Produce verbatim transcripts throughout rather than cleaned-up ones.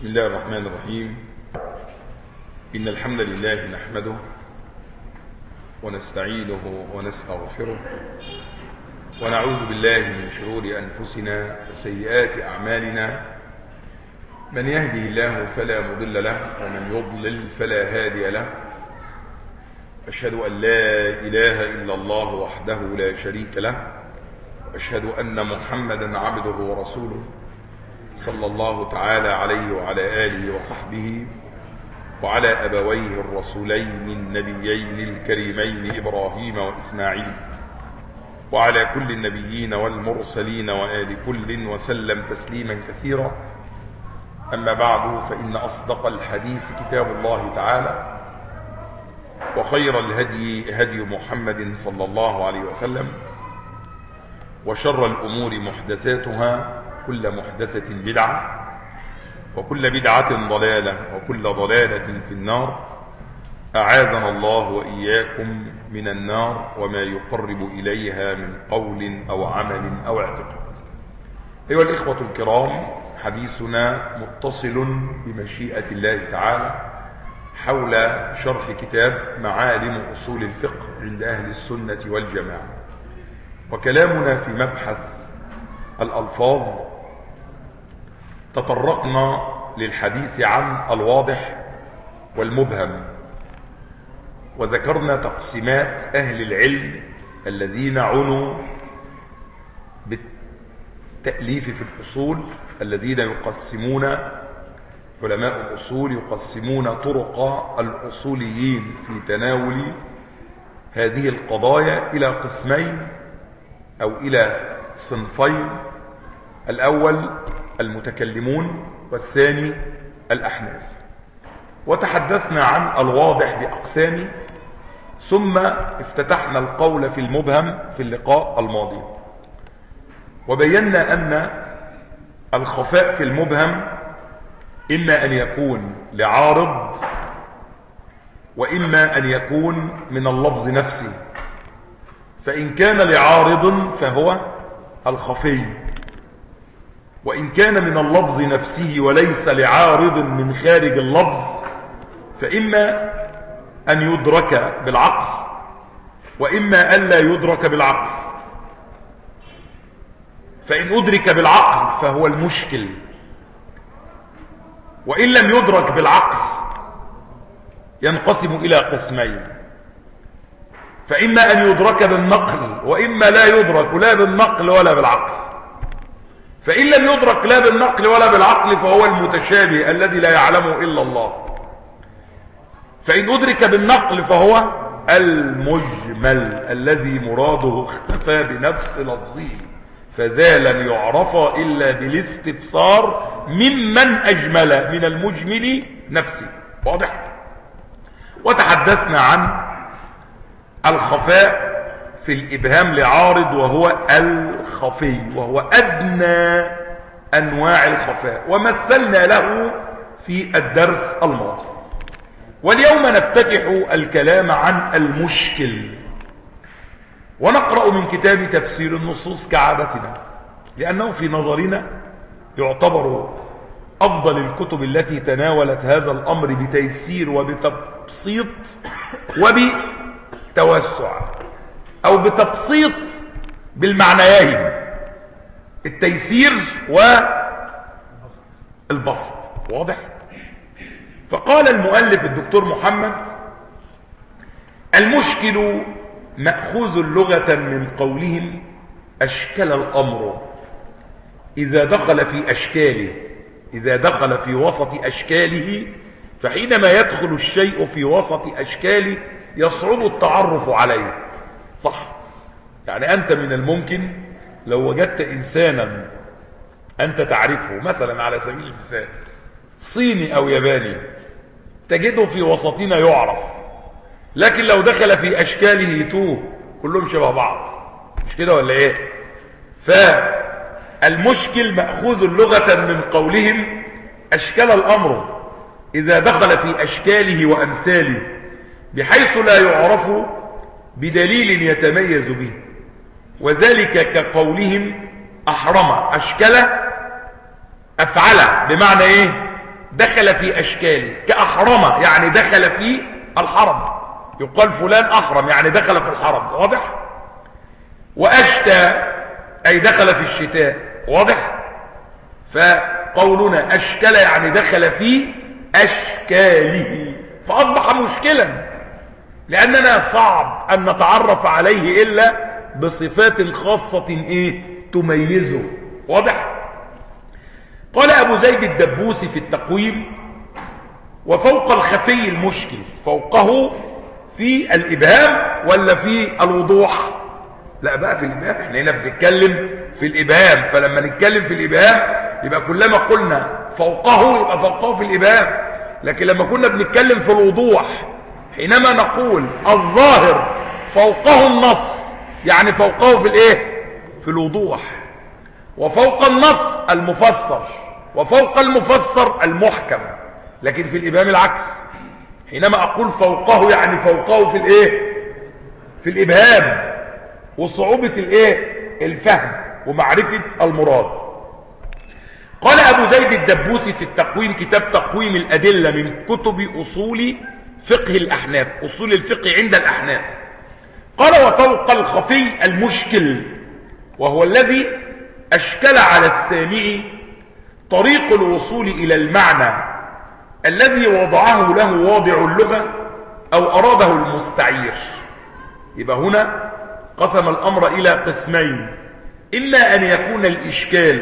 بسم الله الرحمن الرحيم. إن الحمد لله نحمده ونستعينه ونستغفره ونعوذ بالله من شرور أنفسنا وسيئات أعمالنا. من يهده الله فلا مضل له ومن يضلل فلا هادي له. أشهد أن لا إله إلا الله وحده لا شريك له، وأشهد أن محمدا عبده ورسوله صلى الله تعالى عليه وعلى آله وصحبه وعلى أبويه الرسولين النبيين الكريمين إبراهيم وإسماعيل وعلى كل النبيين والمرسلين وآل كل وسلم تسليما كثيرا. أما بعد، فإن أصدق الحديث كتاب الله تعالى، وخير الهدي هدي محمد صلى الله عليه وسلم، وشر الأمور محدثاتها، كل محدثة بدعة، وكل بدعة ضلالة، وكل ضلالة في النار. أعاذنا الله وإياكم من النار وما يقرب إليها من قول أو عمل أو اعتقاد. أيها الإخوة الكرام، حديثنا متصل بمشيئة الله تعالى حول شرح كتاب معالم أصول الفقه عند أهل السنة والجماعة، وكلامنا في مبحث الألفاظ. تطرقنا للحديث عن الواضح والمبهم، وذكرنا تقسيمات أهل العلم الذين عنوا بالتأليف في الأصول، الذين يقسمون علماء الأصول يقسمون طرق الأصوليين في تناول هذه القضايا إلى قسمين أو إلى صنفين: الأول المتكلمون، والثاني الأحناف. وتحدثنا عن الواضح بأقسامه، ثم افتتحنا القول في المبهم في اللقاء الماضي، وبينا أن الخفاء في المبهم إما أن يكون لعارض، وإما أن يكون من اللفظ نفسه. فإن كان لعارض فهو الخفي، وإن كان من اللفظ نفسه وليس لعارض من خارج اللفظ فإما أن يدرك بالعقل، وإما ألا يدرك بالعقل. فإن أدرك بالعقل فهو المشكل، وإن لم يدرك بالعقل ينقسم إلى قسمين: فإما أن يدرك بالنقل، وإما لا يدرك لا بالنقل ولا بالعقل. فإن لم يدرك لا بالنقل ولا بالعقل فهو المتشابه الذي لا يعلمه إلا الله. فإن أدرك بالنقل فهو المجمل الذي مراده اختفى بنفس لفظه، فذا لم يعرف إلا بالاستفسار ممن أجمل من المجمل نفسه. واضح؟ وتحدثنا عن الخفاء في الإبهام لعارض، وهو الخفي، وهو أدنى أنواع الخفاء، ومثلنا له في الدرس الماضي. واليوم نفتتح الكلام عن المشكل، ونقرأ من كتاب تفسير النصوص كعادتنا، لأنه في نظرنا يعتبر أفضل الكتب التي تناولت هذا الأمر بتيسير وبتبسيط وبتوسع، أو بتبسيط بالمعنيين: التيسير والبسط. واضح؟ فقال المؤلف الدكتور محمد: المشكل مأخوذ لغة من قولهم أشكل الأمر، إذا دخل في أشكاله، إذا دخل في وسط أشكاله. فحينما يدخل الشيء في وسط أشكاله يصعب التعرف عليه. صح؟ يعني أنت من الممكن لو وجدت إنسانا أنت تعرفه، مثلا على سبيل المثال صيني أو ياباني، تجده في وسطنا يعرف، لكن لو دخل في أشكاله يتوه، كلهم شبه بعض. مش كده ولا إيه؟ فالمشكل مأخوذ لغة من قولهم أشكل الأمر، إذا دخل في أشكاله وأمثاله، بحيث لا يعرف بدليل يتميز به. وذلك كقولهم أحرم، أشكل، أفعل، بمعنى إيه؟ دخل في أشكالي، كأحرم يعني دخل في الحرم، يقال فلان أحرم يعني دخل في الحرم، واضح؟ وأشتى أي دخل في الشتاء، واضح؟ فقولنا أشكل يعني دخل في أشكاله، فأصبح مشكلا، لأننا صعب أن نتعرف عليه إلا بصفات خاصة إيه تميزه، واضح؟ قال أبو زيد الدبوسي في التقويم: وفوق الخفي المشكل، فوقه في الإبهام ولا في الوضوح؟ لا بقى في الإبهام، احنا هنا بنتكلم في الإبهام، فلما نتكلم في الإبهام يبقى كلما قلنا فوقه يبقى فوقه في الإبهام، لكن لما كنا بنتكلم في الوضوح حينما نقول الظاهر فوقه النص يعني فوقه في الايه؟ في الوضوح. وفوق النص المفسر، وفوق المفسر المحكم، لكن في الإبهام العكس، حينما أقول فوقه يعني فوقه في الايه؟ في الإبهام وصعوبة الايه؟ الفهم ومعرفة المراد. قال أبو زيد الدبوسي في التقويم، كتاب تقويم الأدلة من كتب أصول فقه الأحناف، أصول الفقه عند الأحناف، قال: وفوق الخفي المشكل، وهو الذي أشكل على السامع طريق الوصول إلى المعنى الذي وضعه له واضع اللغة أو أراده المستعير. يبقى هنا قسم الأمر إلى قسمين: إما أن يكون الإشكال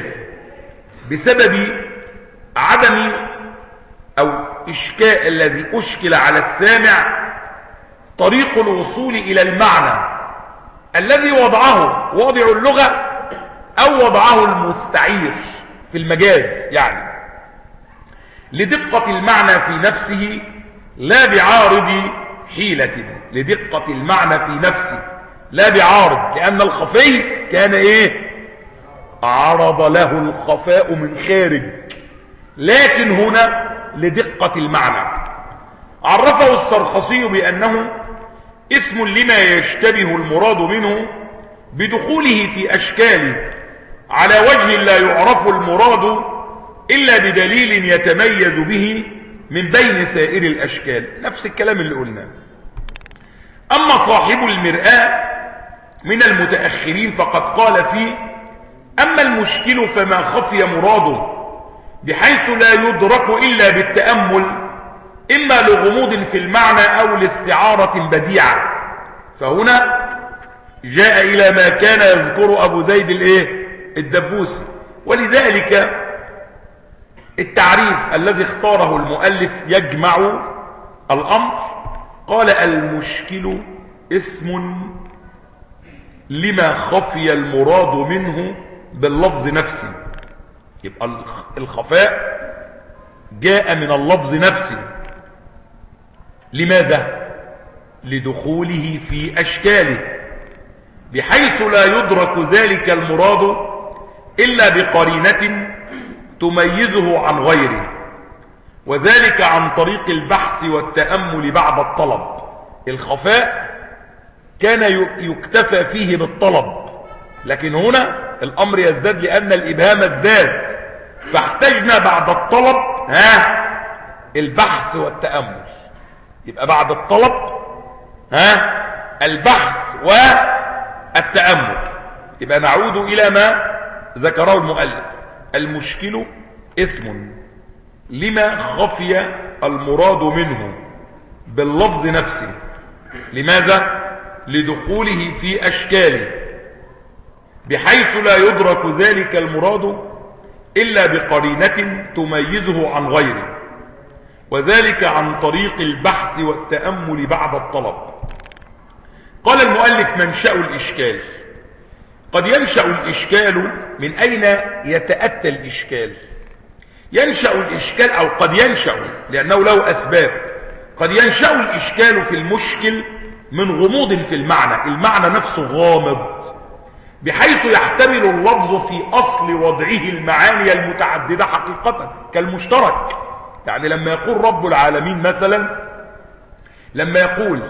بسبب عدم أو إشكال الذي أشكل على السامع طريق الوصول إلى المعنى الذي وضعه واضع اللغة أو وضعه المستعير في المجاز، يعني لدقة المعنى في نفسه لا بعارض حيلة، لدقة المعنى في نفسه لا بعارض، لأن الخفي كان إيه؟ عرض له الخفاء من خارج، لكن هنا لدقة المعنى. عرفه السرخسي بأنه اسم لما يشتبه المراد منه بدخوله في أشكاله على وجه لا يعرف المراد إلا بدليل يتميز به من بين سائر الأشكال، نفس الكلام اللي قلناه. أما صاحب المرآة من المتأخرين فقد قال فيه: أما المشكل فما خفي مراده بحيث لا يدرك إلا بالتأمل، إما لغموض في المعنى أو لاستعارة بديعة. فهنا جاء إلى ما كان يذكر أبو زيد الإيه؟ الدبوسي. ولذلك التعريف الذي اختاره المؤلف يجمع الأمر. قال: المشكل اسم لما خفي المراد منه باللفظ نفسه. يبقى الخفاء جاء من اللفظ نفسه. لماذا؟ لدخوله في أشكاله بحيث لا يدرك ذلك المراد إلا بقرينة تميزه عن غيره، وذلك عن طريق البحث والتأمل بعد الطلب. الخفاء كان يكتفى فيه بالطلب، لكن هنا الأمر يزداد لأن الإبهام ازداد، فاحتجنا بعد الطلب ها البحث والتأمل. يبقى بعد الطلب ها البحث والتأمل. يبقى نعود إلى ما ذكره المؤلف: المشكل اسم لما خفي المراد منه باللفظ نفسه. لماذا؟ لدخوله في أشكاله بحيث لا يدرك ذلك المراد إلا بقرينة تميزه عن غيره، وذلك عن طريق البحث والتأمل بعد الطلب. قال المؤلف: منشأ الإشكال. قد ينشأ الإشكال، من أين يتأتى الإشكال؟ ينشأ الإشكال أو قد ينشأ لأنه له أسباب. قد ينشأ الإشكال في المشكل من غموض في المعنى، المعنى نفسه غامض بحيث يحتمل اللفظ في أصل وضعه المعاني المتعددة حقيقة كالمشترك. يعني لما يقول رب العالمين مثلا، لما يقول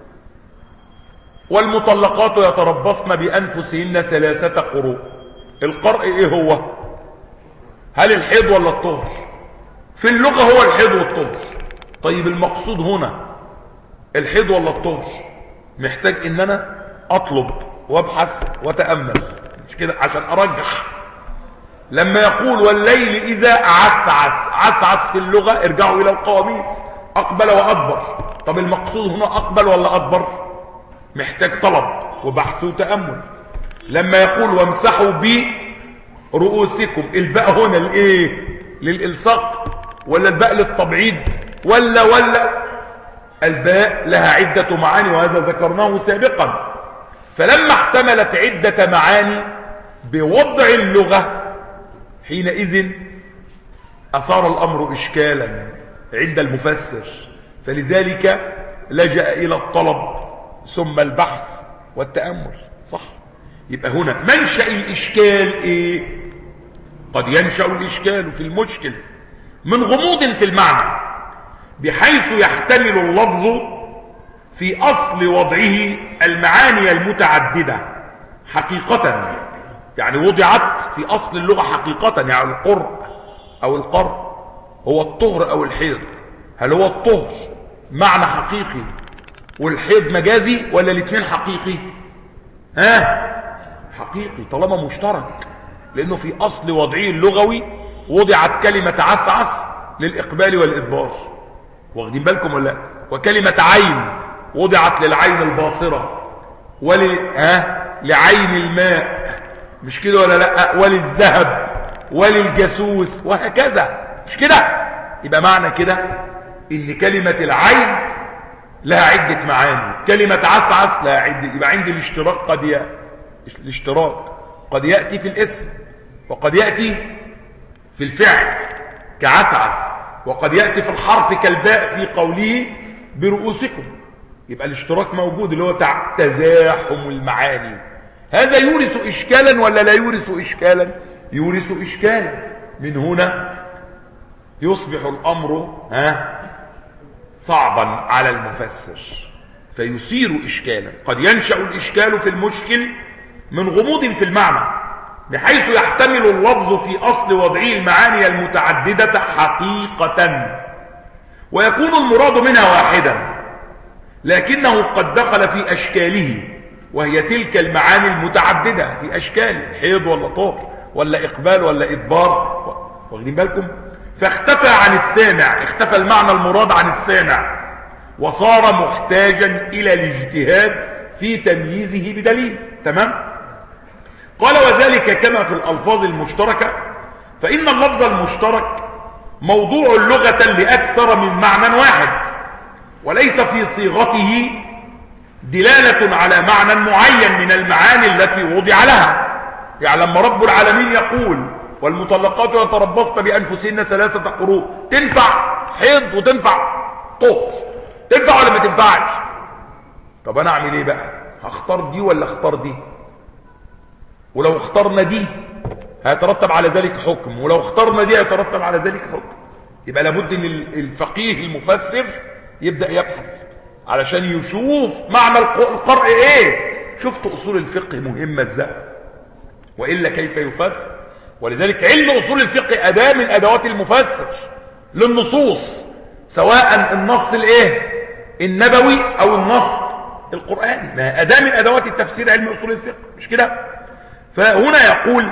والمطلقات يتربصن بأنفسهن ثلاثة قروء، القرء ايه هو؟ هل الحيض ولا الطهر؟ في اللغة هو الحيض والطهر. طيب المقصود هنا الحيض ولا الطهر؟ محتاج ان انا اطلب وابحث واتأمل، مش كده؟ عشان ارجح. لما يقول والليل اذا عسعس، عسعس في اللغة ارجعوا الى القواميس، اقبل وادبر. طب المقصود هنا اقبل ولا ادبر؟ محتاج طلب وبحث وتأمل. لما يقول وامسحوا برؤوسكم، الباء هنا الايه؟ للالصاق ولا الباء للتبعيض ولا ولا الباء لها عدة معاني، وهذا ذكرناه سابقا. فلما احتملت عدة معاني بوضع اللغة حينئذ أثار الأمر إشكالا عند المفسر، فلذلك لجأ إلى الطلب ثم البحث والتأمل. صح؟ يبقى هنا منشأ الإشكال إيه؟ قد ينشأ الإشكال في المشكل من غموض في المعنى، بحيث يحتمل اللفظ في أصل وضعه المعاني المتعددة حقيقة، يعني وضعت في أصل اللغة حقيقة، يعني القرء أو القرء هو الطهر أو الحيض. هل هو الطهر معنى حقيقي والحيض مجازي ولا الاثنين حقيقي؟ ها؟ حقيقي طالما مشترك، لأنه في أصل وضعه اللغوي وضعت كلمة عسعس للإقبال والإدبار، واخدين بالكم ولا؟ وكلمة عين وضعت للعين الباصرة ول ها لعين الماء، مش كده ولا لا؟ وللذهب وللجاسوس وهكذا، مش كده؟ يبقى معنى كده ان كلمة العين لها عدة معاني، كلمة عسعس لها عدة. يبقى عندي الاشتراك قد ي... الاشتراك قد يأتي في الاسم، وقد يأتي في الفعل كعسعس، وقد يأتي في الحرف كالباء في قوله برؤوسكم. يبقى الاشتراك موجود اللي هو تزاحم المعاني. هذا يورث إشكالا ولا لا يورث إشكالا؟ يورث إشكالا. من هنا يصبح الأمر ها صعبا على المفسر فيثير إشكالا. قد ينشأ الإشكال في المشكل من غموض في المعنى، بحيث يحتمل اللفظ في أصل وضعه المعاني المتعددة حقيقة، ويكون المراد منها واحدا، لكنه قد دخل في أشكاله، وهي تلك المعاني المتعددة في أشكال حيض ولا طهر ولا إقبال ولا إدبار، واخدين بالكم؟ فاختفى عن السامع، اختفى المعنى المراد عن السامع، وصار محتاجا إلى الاجتهاد في تمييزه بدليل. تمام؟ قال وذلك كما في الألفاظ المشتركة، فإن اللفظ المشترك موضوع لغة لأكثر من معنى واحد، وليس في صيغته دلالة على معنى معين من المعاني التي وضع لها. يعني لما رب العالمين يقول والمطلقات يتربصن بأنفسهن ثلاثة قروء، تنفع حيض وتنفع طهر، تنفع ولا ما تنفعش؟ طب أنا أعمل إيه بقى؟ هختار دي ولا اختار دي؟ ولو اخترنا دي هيترتب على ذلك حكم، ولو اخترنا دي هيترتب على ذلك حكم. يبقى لابد ان الفقيه المفسر يبدأ يبحث علشان يشوف معنى القرء ايه. شفت اصول الفقه مهمة ازاي، وإلا كيف يفسر؟ ولذلك علم اصول الفقه اداة من ادوات المفسر للنصوص، سواء النص الايه النبوي او النص القرآني، ما اداة من ادوات التفسير علم اصول الفقه، مش كده؟ فهنا يقول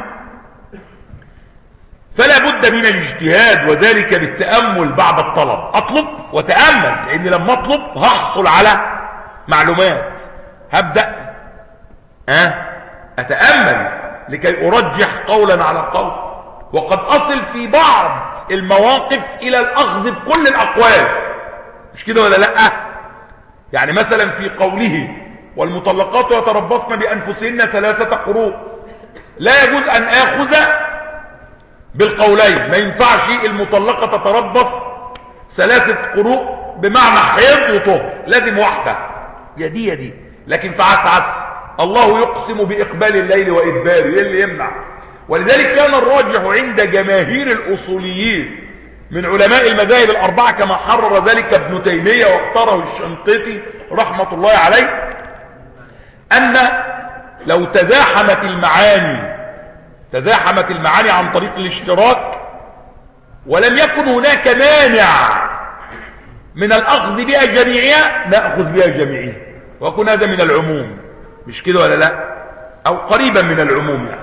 فلا بد من الاجتهاد، وذلك بالتأمل بعد الطلب. أطلب وتأمل، لأن لما أطلب هحصل على معلومات، هبدأ أه؟ أتأمل لكي أرجح قولا على قول، وقد أصل في بعض المواقف إلى الأخذ بكل الأقوال، مش كده ولا لأ؟ يعني مثلا في قوله والمطلقات يتربصن بأنفسهن ثلاثة قروء، لا يجوز أن آخذ بالقولين، ما ينفعش المطلقة تتربص ثلاثة قروء بمعنى حيض وطهر، لازم واحدة، يا دي يا دي. لكن فعسعس الله يقسم بإقبال الليل وإدباره، ايه اللي يمنع؟ ولذلك كان الراجح عند جماهير الأصوليين من علماء المذاهب الأربعة كما حرر ذلك ابن تيمية واختاره الشنقيطي رحمة الله عليه، أن لو تزاحمت المعاني تزاحمت المعاني عن طريق الاشتراك ولم يكن هناك مانع من الأخذ بها جميعها نأخذ بها جميعها، ويكون هذا من العموم، مش كده ولا لا؟ أو قريبا من العموم يعني.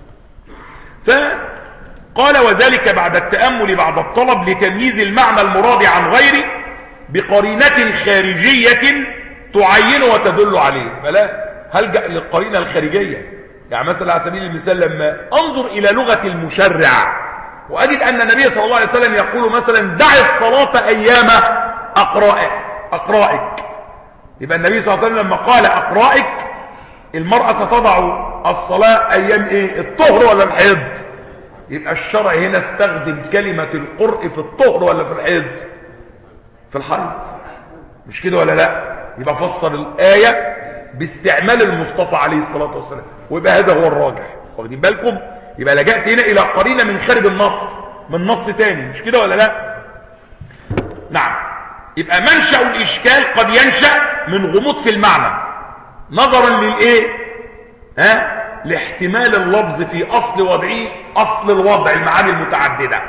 فقال وذلك بعد التأمل بعد الطلب لتمييز المعنى المراد عن غيره بقرينة خارجية تعين وتدل عليه. بلا هلجأ للقرينة الخارجية. يعني مثلا على سبيل المثال لما أنظر إلى لغة المشرع وأجد أن النبي صلى الله عليه وسلم يقول مثلا دع الصلاة أيام أقرائك أقرائك يبقى النبي صلى الله عليه وسلم لما قال أقرائك المرأة ستضع الصلاة أيام إيه؟ الطهر ولا الحيض؟ يبقى الشرع هنا استخدم كلمة القرء في الطهر ولا في الحيض؟ في الحيض، مش كده ولا لا؟ يبقى فسر الآية باستعمال المصطفى عليه الصلاة والسلام، ويبقى هذا هو الراجح. واخدين بالكم؟ يبقى لجأت هنا إلى قرينة من خارج النص، من نص تاني، مش كده ولا لا؟ نعم. يبقى منشأ الإشكال قد ينشأ من غموض في المعنى نظرا للإيه؟ ها؟ لاحتمال اللفظ في أصل وضعه، أصل الوضع المعاني المتعددة.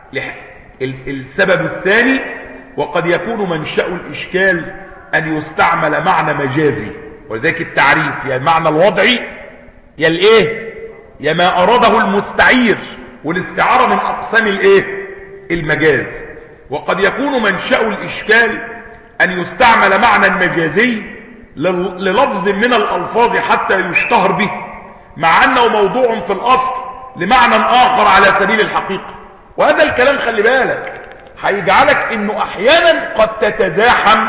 السبب الثاني وقد يكون منشأ الإشكال أن يستعمل معنى مجازي، وذلك التعريف يا المعنى الوضعي يا الإيه؟ يا ما أراده المستعير، والاستعارة من أقسام الإيه؟ المجاز. وقد يكون منشأ الإشكال أن يستعمل معنى مجازي للفظ من الألفاظ حتى يشتهر به، مع أنه موضوع في الأصل لمعنى آخر على سبيل الحقيقة. وهذا الكلام خلي بالك هيجعلك أنه أحيانا قد تتزاحم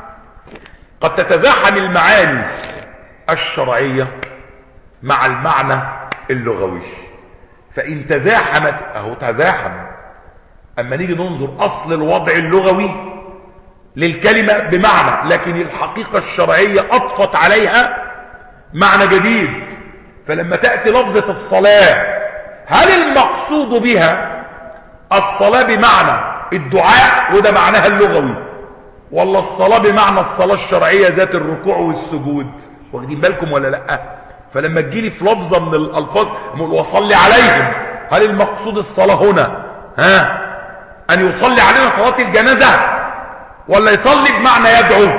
قد تتزاحم المعاني الشرعية مع المعنى اللغوي. فإن تزاحمت أهو تزاحم، أما نيجي ننظر أصل الوضع اللغوي للكلمة بمعنى، لكن الحقيقة الشرعية أضفت عليها معنى جديد. فلما تأتي لفظة الصلاة، هل المقصود بها الصلاة بمعنى الدعاء وده معناها اللغوي، ولا الصلاة بمعنى الصلاة الشرعية ذات الركوع والسجود؟ واخدين بالكم ولا لأ؟ فلما تجيلي في لفظة من الألفاظ وصلي عليهم، هل المقصود الصلاة هنا ها أن يصلي علينا صلاة الجنازة، ولا يصلي بمعنى يدعو؟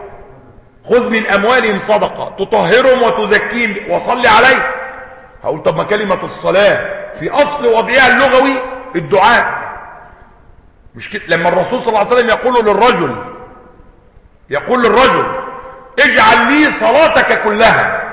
خذ من أموالهم صدقة تطهرهم وتزكيهم وصلي عليه. هقول طب ما كلمة الصلاة في أصل وضعها اللغوي الدعاء، مش كده؟ لما الرسول صلى الله عليه وسلم يقول للرجل يقول للرجل اجعل لي صلاتك كلها،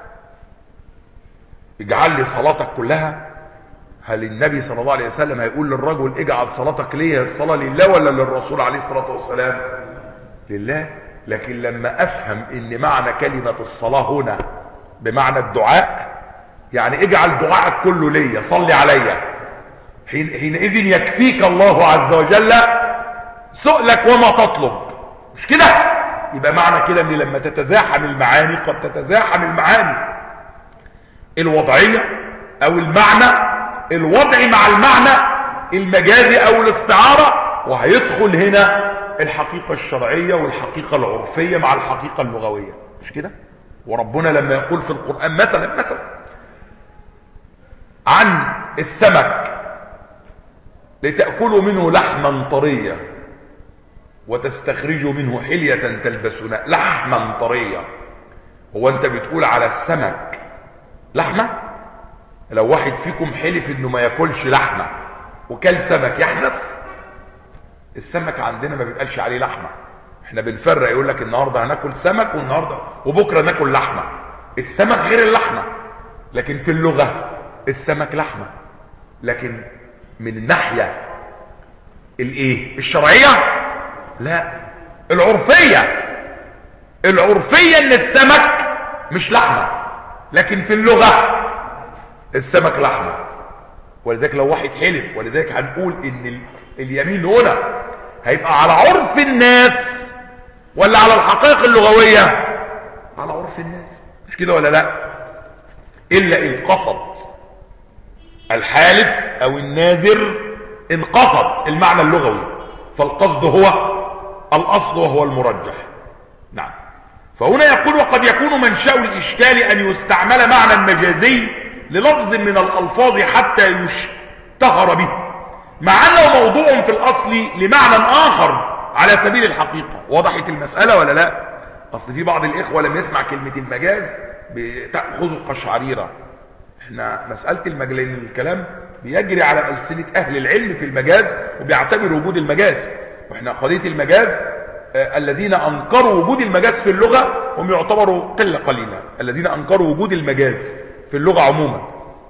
اجعل لي صلاتك كلها، هل النبي صلى الله عليه وسلم هيقول للرجل اجعل صلاتك ليه الصلاة لله ولا للرسول عليه الصلاة والسلام؟ لله. لكن لما افهم ان معنى كلمة الصلاة هنا بمعنى الدعاء، يعني اجعل دعائك كله ليا، صلي عليا، حينئذ يكفيك الله عز وجل سؤلك وما تطلب، مش كده؟ يبقى معنى كده ان لما تتزاحم المعاني قد تتزاحم المعاني الوضعية او المعنى الوضعي مع المعنى المجازي او الاستعارة، وهيدخل هنا الحقيقة الشرعية والحقيقة العرفية مع الحقيقة اللغوية، مش كده؟ وربنا لما يقول في القرآن مثلا مثلا عن السمك لتأكلوا منه لحما طريا وتستخرجوا منه حلية تلبسون، لحما طريا. هو انت بتقول على السمك لحمة؟ لو واحد فيكم حلف انه ما ياكلش لحمة وكل سمك يحنث؟ السمك عندنا ما بيتقالش عليه لحمة، احنا بنفرق، يقول لك النهاردة هناكل سمك والنهاردة وبكرة ناكل لحمة. السمك غير اللحمة، لكن في اللغة السمك لحمة، لكن من الناحية الايه الشرعية لا، العرفية العرفية ان السمك مش لحمة، لكن في اللغة السمك لحمة. ولذلك لو واحد حلف، ولذلك هنقول ان اليمين هنا هيبقى على عرف الناس ولا على الحقائق اللغوية؟ على عرف الناس، مش كده ولا لا؟ الا ان قصد الحالف او الناذر، ان قصد المعنى اللغوي، فالقصد هو الاصل وهو المرجح. نعم. فهنا يقول وقد يكون منشأ الاشكال ان يستعمل معنى مجازي للفظ من الالفاظ حتى يشتهر به، مع انه موضوع في الاصل لمعنى اخر على سبيل الحقيقة. وضحت المسألة ولا لا؟ اصل في بعض الاخوة لما يسمع كلمة المجاز بتأخذ القشعريرة. احنا مسألة المجاز، لان الكلام بيجري على ألسنة اهل العلم في المجاز وبيعتبر وجود المجاز، واحنا قضية المجاز آه الذين انكروا وجود المجاز في اللغة هم يعتبروا قلة قليلة، الذين انكروا وجود المجاز في اللغة عموما.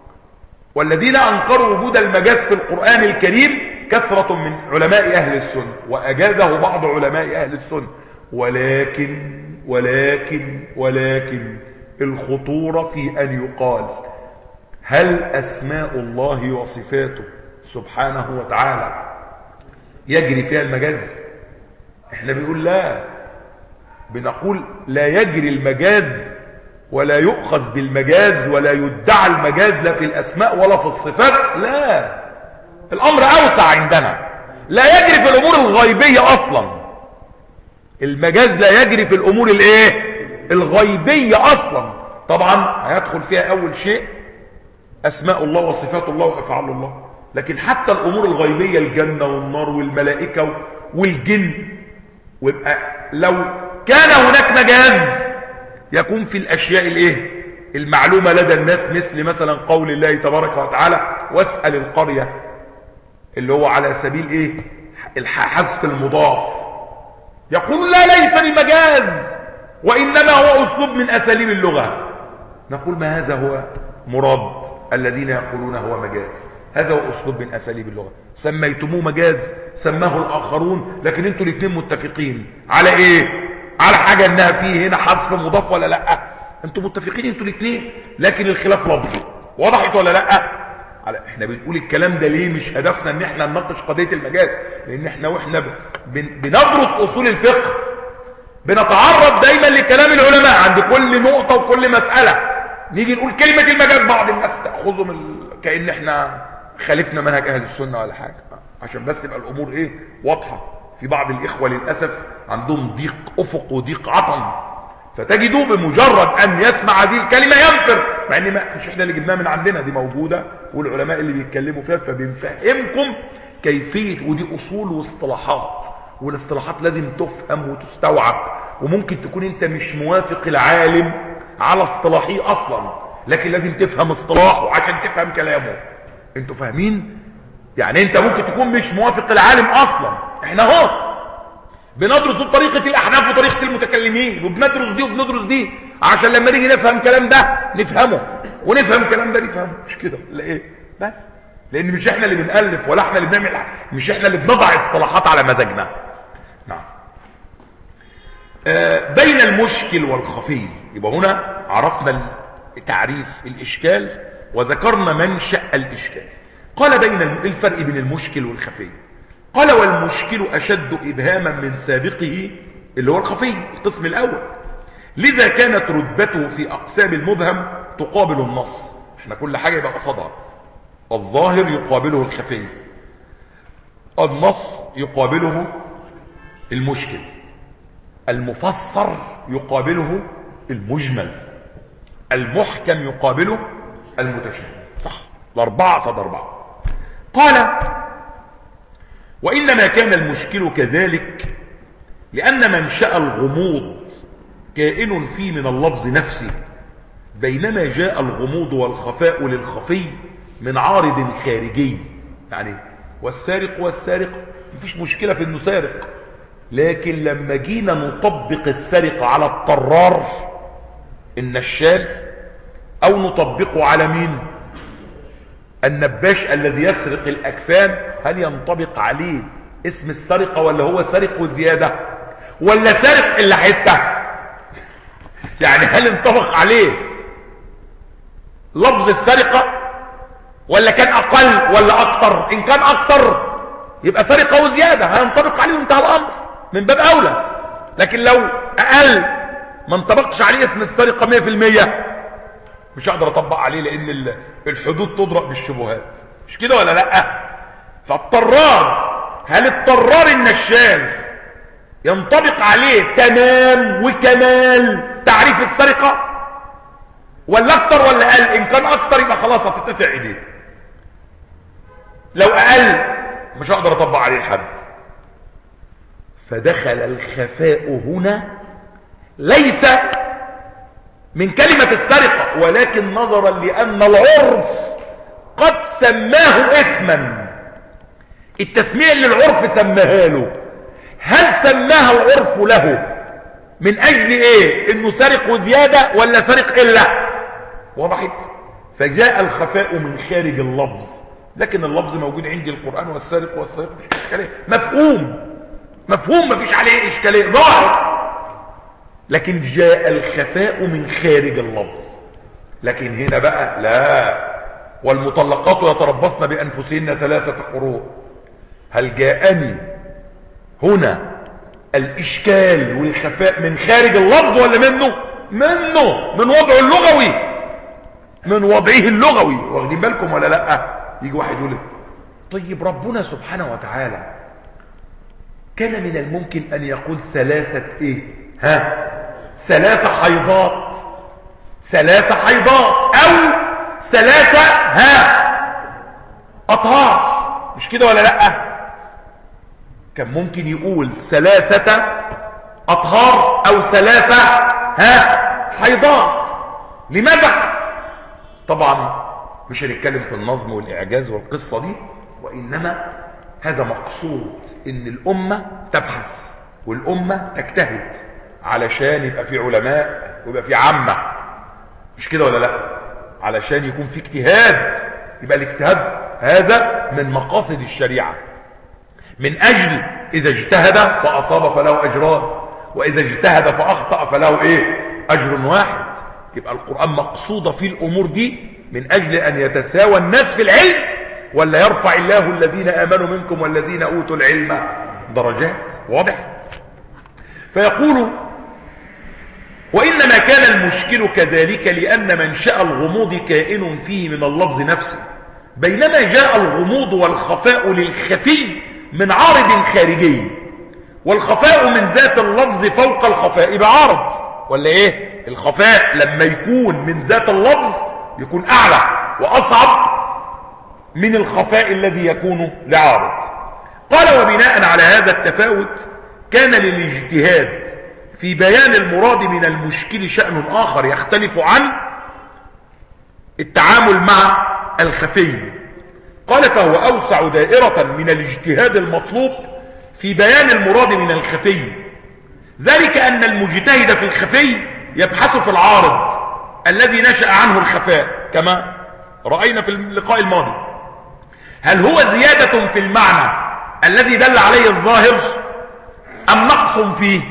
والذين انكروا وجود المجاز في القرآن الكريم كثرة من علماء اهل السنة، واجازه بعض علماء اهل السنة. ولكن ولكن ولكن الخطورة في ان يقال هل اسماء الله وصفاته سبحانه وتعالى يجري فيها المجاز؟ احنا بنقول لا، بنقول لا يجري المجاز ولا يؤخذ بالمجاز ولا يدعى المجاز لا في الاسماء ولا في الصفات. لا، الامر اوسع عندنا. لا يجري في الامور الغيبية اصلا. المجاز لا يجري في الامور الايه الغيبية اصلا. طبعا هيدخل فيها اول شيء اسماء الله وصفات الله وافعال الله، لكن حتى الامور الغيبية الجنة والنار والملائكة والجن، ويبقى لو كان هناك مجاز يكون في الاشياء الايه المعلومة لدى الناس، مثل مثلا قول الله تبارك وتعالى واسأل القرية، اللي هو على سبيل ايه حذف المضاف. يقول لا، ليس بمجاز وانما هو اسلوب من اساليب اللغة. نقول ما هذا هو مراد الذين يقولون هو مجاز، هذا هو اسلوب من اساليب اللغة. سميتموه مجاز، سماه الاخرون، لكن انتوا الاثنين متفقين على ايه؟ على حاجة انها فيه هنا حذف مضاف ولا لا؟ انتوا متفقين انتوا الاثنين، لكن الخلاف لفظي. وضحت ولا لا؟ احنا بنقول الكلام ده ليه؟ مش هدفنا ان احنا نناقش قضية المجاز، لان احنا واحنا بن بندرس اصول الفقه بنتعرض دايما لكلام العلماء عند كل نقطة وكل مسألة. نيجي نقول كلمة المجاز، بعض الناس تأخذهم ال... كأن احنا خالفنا منهج اهل السنة ولا حاجة، عشان بس يبقى الامور ايه واضحة. في بعض الاخوة للأسف عندهم ضيق افق وضيق عطن، فتجدوا بمجرد ان يسمع هذه الكلمة ينفر، مع ان ما مش احنا اللي جبناها من عندنا، دي موجودة والعلماء اللي بيتكلموا فيها. فبنفهمكم كيفية، ودي اصول واصطلاحات، والاصطلاحات لازم تفهم وتستوعب. وممكن تكون انت مش موافق العالم على اصطلاحيه اصلا، لكن لازم تفهم اصطلاحه عشان تفهم كلامه. انتوا فاهمين؟ يعني انت ممكن تكون مش موافق العالم اصلا. احنا اهو بندرس بطريقة الاحناف وطريقة المتكلمين، وبندرس دي وبندرس دي عشان لما نيجي نفهم كلام ده نفهمه، ونفهم كلام ده نفهمه. مش كده ولا ايه؟ بس لان مش احنا اللي بنألف ولا احنا اللي بنعمل، مش احنا اللي بنضع اصطلاحات على مزاجنا. نعم. آه بين المشكل والخفي، يبقى هنا عرفنا تعريف الاشكال وذكرنا منشأ الاشكال. قال بين الفرق بين المشكل والخفي. قال والمشكل أشد إبهاما من سابقه اللي هو الخفي القسم الأول، لذا كانت رتبته في أقسام المبهم تقابل النص. احنا كل حاجة يبقى قصدها الظاهر يقابله الخفي، النص يقابله المشكل، المفسر يقابله المجمل، المحكم يقابله المتشابه. صح، الأربعة صد أربعة. قال وإنما كان المشكل كذلك لأن منشأ الغموض كائن فيه من اللفظ نفسه، بينما جاء الغموض والخفاء للخفي من عارض خارجي. يعني والسارق والسارق مفيش مشكلة في انه سارق، لكن لما جينا نطبق السرقة على الطرار النشال، او نطبقه على مين؟ النباش الذي يسرق الأكفان، هل ينطبق عليه اسم السرقة ولا هو سرق وزيادة ولا سرق إلا حتة؟ يعني هل ينطبق عليه لفظ السرقة ولا كان أقل ولا أكتر؟ إن كان أكتر يبقى سرقة وزيادة هينطبق عليه وانتهى الأمر من باب أولى. لكن لو أقل ما انطبقش عليه اسم السرقة مية في المية مش هقدر اطبق عليه، لان الحدود تضرب بالشبهات. مش كده ولا لا؟ فالطرار، هل الطرار النشال ينطبق عليه تمام وكمال تعريف السرقة ولا اكتر ولا اقل؟ ان كان اكتر يبقى خلاص هتتقطع ايديه، لو اقل مش هقدر اطبق عليه الحد. فدخل الخفاء هنا ليس من كلمة السرقة، ولكن نظرا لأن العرف قد سماه اسما، التسمية اللي العرف سماها له، هل سماها العرف له من أجل إيه؟ إنه سرق وزيادة ولا سرق إلا؟ وضحت؟ فجاء الخفاء من خارج اللفظ، لكن اللفظ موجود عندي، القرآن والسارق والسارق مفيش إشكالية، مفهوم مفهوم مفيش عليه إشكالية، ظاهر. لكن جاء الخفاء من خارج اللفظ. لكن هنا بقى لا، والمطلقات يتربصن بأنفسهن ثلاثة قروء. هل جاءني هنا الإشكال والخفاء من خارج اللفظ ولا منه؟ منه، من وضعه اللغوي، من وضعه اللغوي. واخدين بالكم ولا لا؟ يجي واحد يقول طيب ربنا سبحانه وتعالى كان من الممكن أن يقول ثلاثة إيه؟ ها؟ ثلاثة حيضات، ثلاثة حيضات، أو ثلاثة ها أطهار، مش كده ولا لأ؟ كان ممكن يقول ثلاثة أطهار أو ثلاثة ها حيضات. لماذا؟ طبعا مش هنتكلم في النظم والإعجاز والقصة دي، وإنما هذا مقصود إن الأمة تبحث والأمة تجتهد علشان يبقى في علماء ويبقى في عامة، مش كده ولا لا؟ علشان يكون في اجتهاد، يبقى الاجتهاد هذا من مقاصد الشريعة، من أجل إذا اجتهد فأصاب فله أجران، وإذا اجتهد فأخطأ فله إيه؟ أجر واحد. يبقى القرآن مقصود في الأمور دي من أجل أن يتساوى الناس في العلم، ولا يرفع الله الذين آمنوا منكم والذين أوتوا العلم درجات. واضح؟ فيقول وإنما كان المشكل كذلك لأن منشأ الغموض كائن فيه من اللفظ نفسه، بينما جاء الغموض والخفاء للخفي من عارض خارجي، والخفاء من ذات اللفظ فوق الخفاء بعارض. ولا ايه؟ الخفاء لما يكون من ذات اللفظ يكون اعلى واصعب من الخفاء الذي يكون لعارض. قال وبناء على هذا التفاوت كان للاجتهاد في بيان المراد من المشكل شأن آخر يختلف عن التعامل مع الخفي. قال فهو أوسع دائرة من الاجتهاد المطلوب في بيان المراد من الخفي، ذلك أن المجتهد في الخفي يبحث في العارض الذي نشأ عنه الخفاء، كما رأينا في اللقاء الماضي، هل هو زيادة في المعنى الذي دل عليه الظاهر أم نقص فيه؟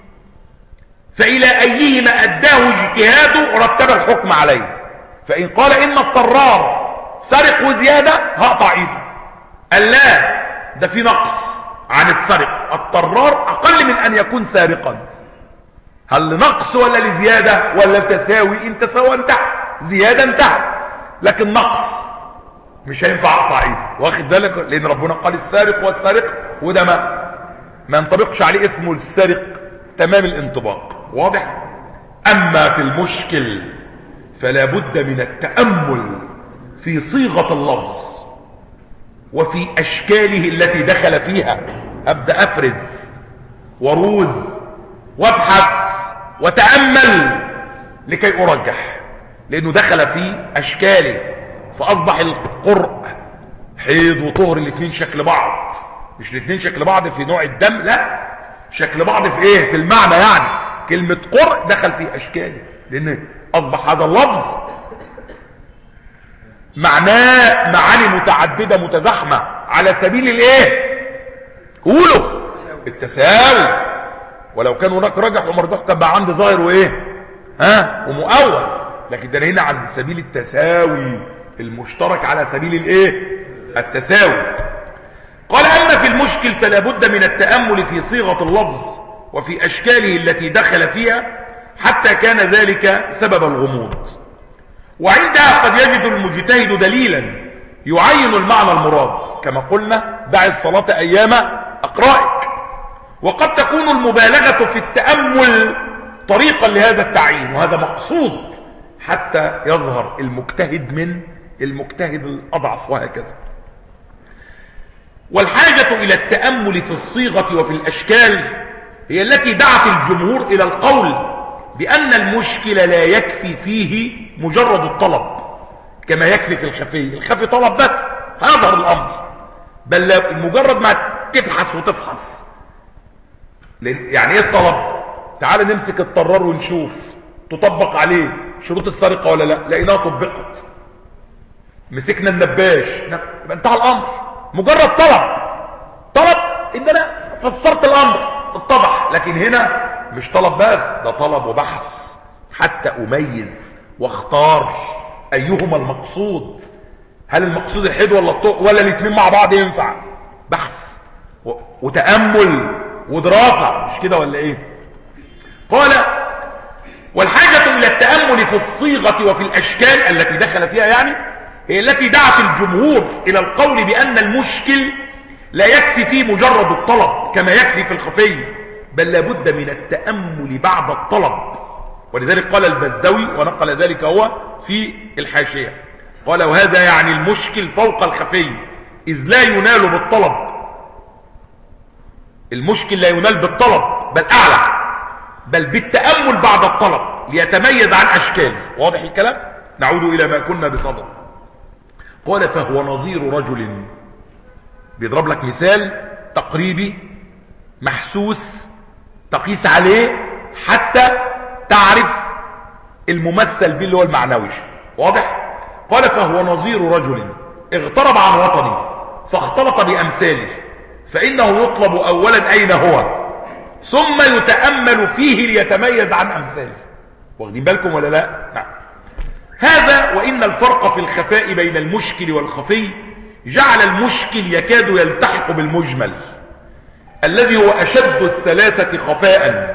فإلى أيهما أداه اجتهاده رتب الحكم عليه. فإن قال إن الطرار سرق وزيادة هقطع إيده، قال لا ده في نقص عن السرق، الطرار أقل من أن يكون سارقا، هل لنقص ولا لزيادة ولا تساوي؟ إن تساوى انتهى، زيادة انتهى، لكن نقص مش هينفع أقطع إيده. واخد بالك؟ لأن ربنا قال السارق والسارق، وده ما ما ينطبقش عليه اسمه السارق تمام الانطباق. واضح؟ أما في المشكل فلا بد من التأمل في صيغة اللفظ وفي أشكاله التي دخل فيها. أبدأ أفرز وروز وابحث وتأمل لكي أرجح، لأنه دخل في أشكاله، فأصبح القرء حيض وطهر الاثنين شكل بعض، مش الاثنين شكل بعض في نوع الدم، لا، شكل بعض في ايه؟ في المعنى. يعني كلمة قرء دخل في أشكاله، لأن أصبح هذا اللفظ معناه معاني متعددة متزاحمة على سبيل الايه؟ قولوا التساوي. ولو كان هناك رجح ومرجوح كان بقى عندي ظاهر وايه؟ ها؟ ومؤول. لكن ده هنا عند سبيل التساوي، المشترك على سبيل الايه؟ التساوي. قال أما في المشكل فلا بد من التأمل في صيغة اللفظ وفي أشكاله التي دخل فيها حتى كان ذلك سبب الغموض، وعندها قد يجد المجتهد دليلا يعين المعنى المراد، كما قلنا دع الصلاة أيام أقرائك. وقد تكون المبالغة في التأمل طريقا لهذا التعيين، وهذا مقصود حتى يظهر المجتهد من المجتهد الأضعف، وهكذا. والحاجة إلى التأمل في الصيغة وفي الأشكال هي التي دعت الجمهور إلى القول بأن المشكل لا يكفي فيه مجرد الطلب كما يكفي في الخفي. الخفي طلب بس هيظهر الأمر، بل مجرد ما تبحث وتفحص. يعني ايه الطلب؟ تعال نمسك الطرار ونشوف تطبق عليه شروط السرقة ولا لا، لقيناها طبقت. مسكنا النباش، يبقى انتهى الأمر. مجرد طلب طلب ان انا فسرت الأمر اتضح. لكن هنا مش طلب بس، ده طلب وبحث حتى أميز واختار أيهما المقصود. هل المقصود الحيد ولا الطوق ولا الاثنين مع بعض ينفع؟ بحث وتأمل ودراسة، مش كده ولا ايه؟ قال والحاجة إلى التأمل في الصيغة وفي الأشكال التي دخل فيها يعني هي التي دعت الجمهور إلى القول بأن المشكل لا يكفي فيه مجرد الطلب كما يكفي في الخفي، بل لابد من التأمل بعد الطلب. ولذلك قال البزدوي ونقل ذلك هو في الحاشية، قال وهذا يعني المشكل فوق الخفي إذ لا ينال بالطلب. المشكل لا ينال بالطلب بل أعلى، بل بالتأمل بعد الطلب ليتميز عن أشكاله. واضح الكلام؟ نعود إلى ما كنا بصدد. قال فهو نظير رجل، بيضرب لك مثال تقريبي محسوس تقيس عليه حتى تعرف الممثل به اللي هو المعنوي. واضح؟ قال فهو نظير رجل اغترب عن وطنه فاختلط بأمثاله، فإنه يطلب أولا أين هو ثم يتأمل فيه ليتميز عن أمثاله. واخدين بالكم ولا لا؟ نعم. هذا وإن الفرق في الخفاء بين المشكل والخفي جعل المشكل يكاد يلتحق بالمجمل الذي هو أشد الثلاثة خفاء،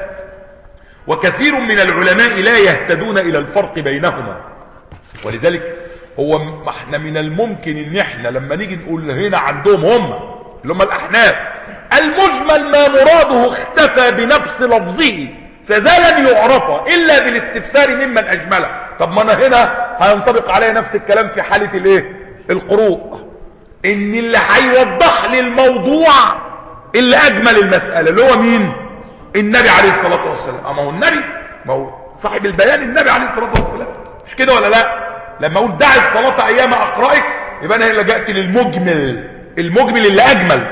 وكثير من العلماء لا يهتدون إلى الفرق بينهما. ولذلك هو احنا من الممكن ان احنا لما نيجي نقول هنا عندهم هم اللي هم الأحناف المجمل ما مراده اختفى بنفس لفظه فذا لن يعرف إلا بالاستفسار ممن أجمله. طب ما أنا هنا هينطبق عليه نفس الكلام في حالة الايه القروء، ان اللي هيوضح لي الموضوع اللي أجمل المسألة اللي هو مين؟ النبي عليه الصلاة والسلام. أما هو النبي، ما هو صاحب البيان النبي عليه الصلاة والسلام، مش كده ولا لا؟ لما أقول دع الصلاة أيام أقرأك يبقى أنا لجأت للمجمل، المجمل اللي أجمل،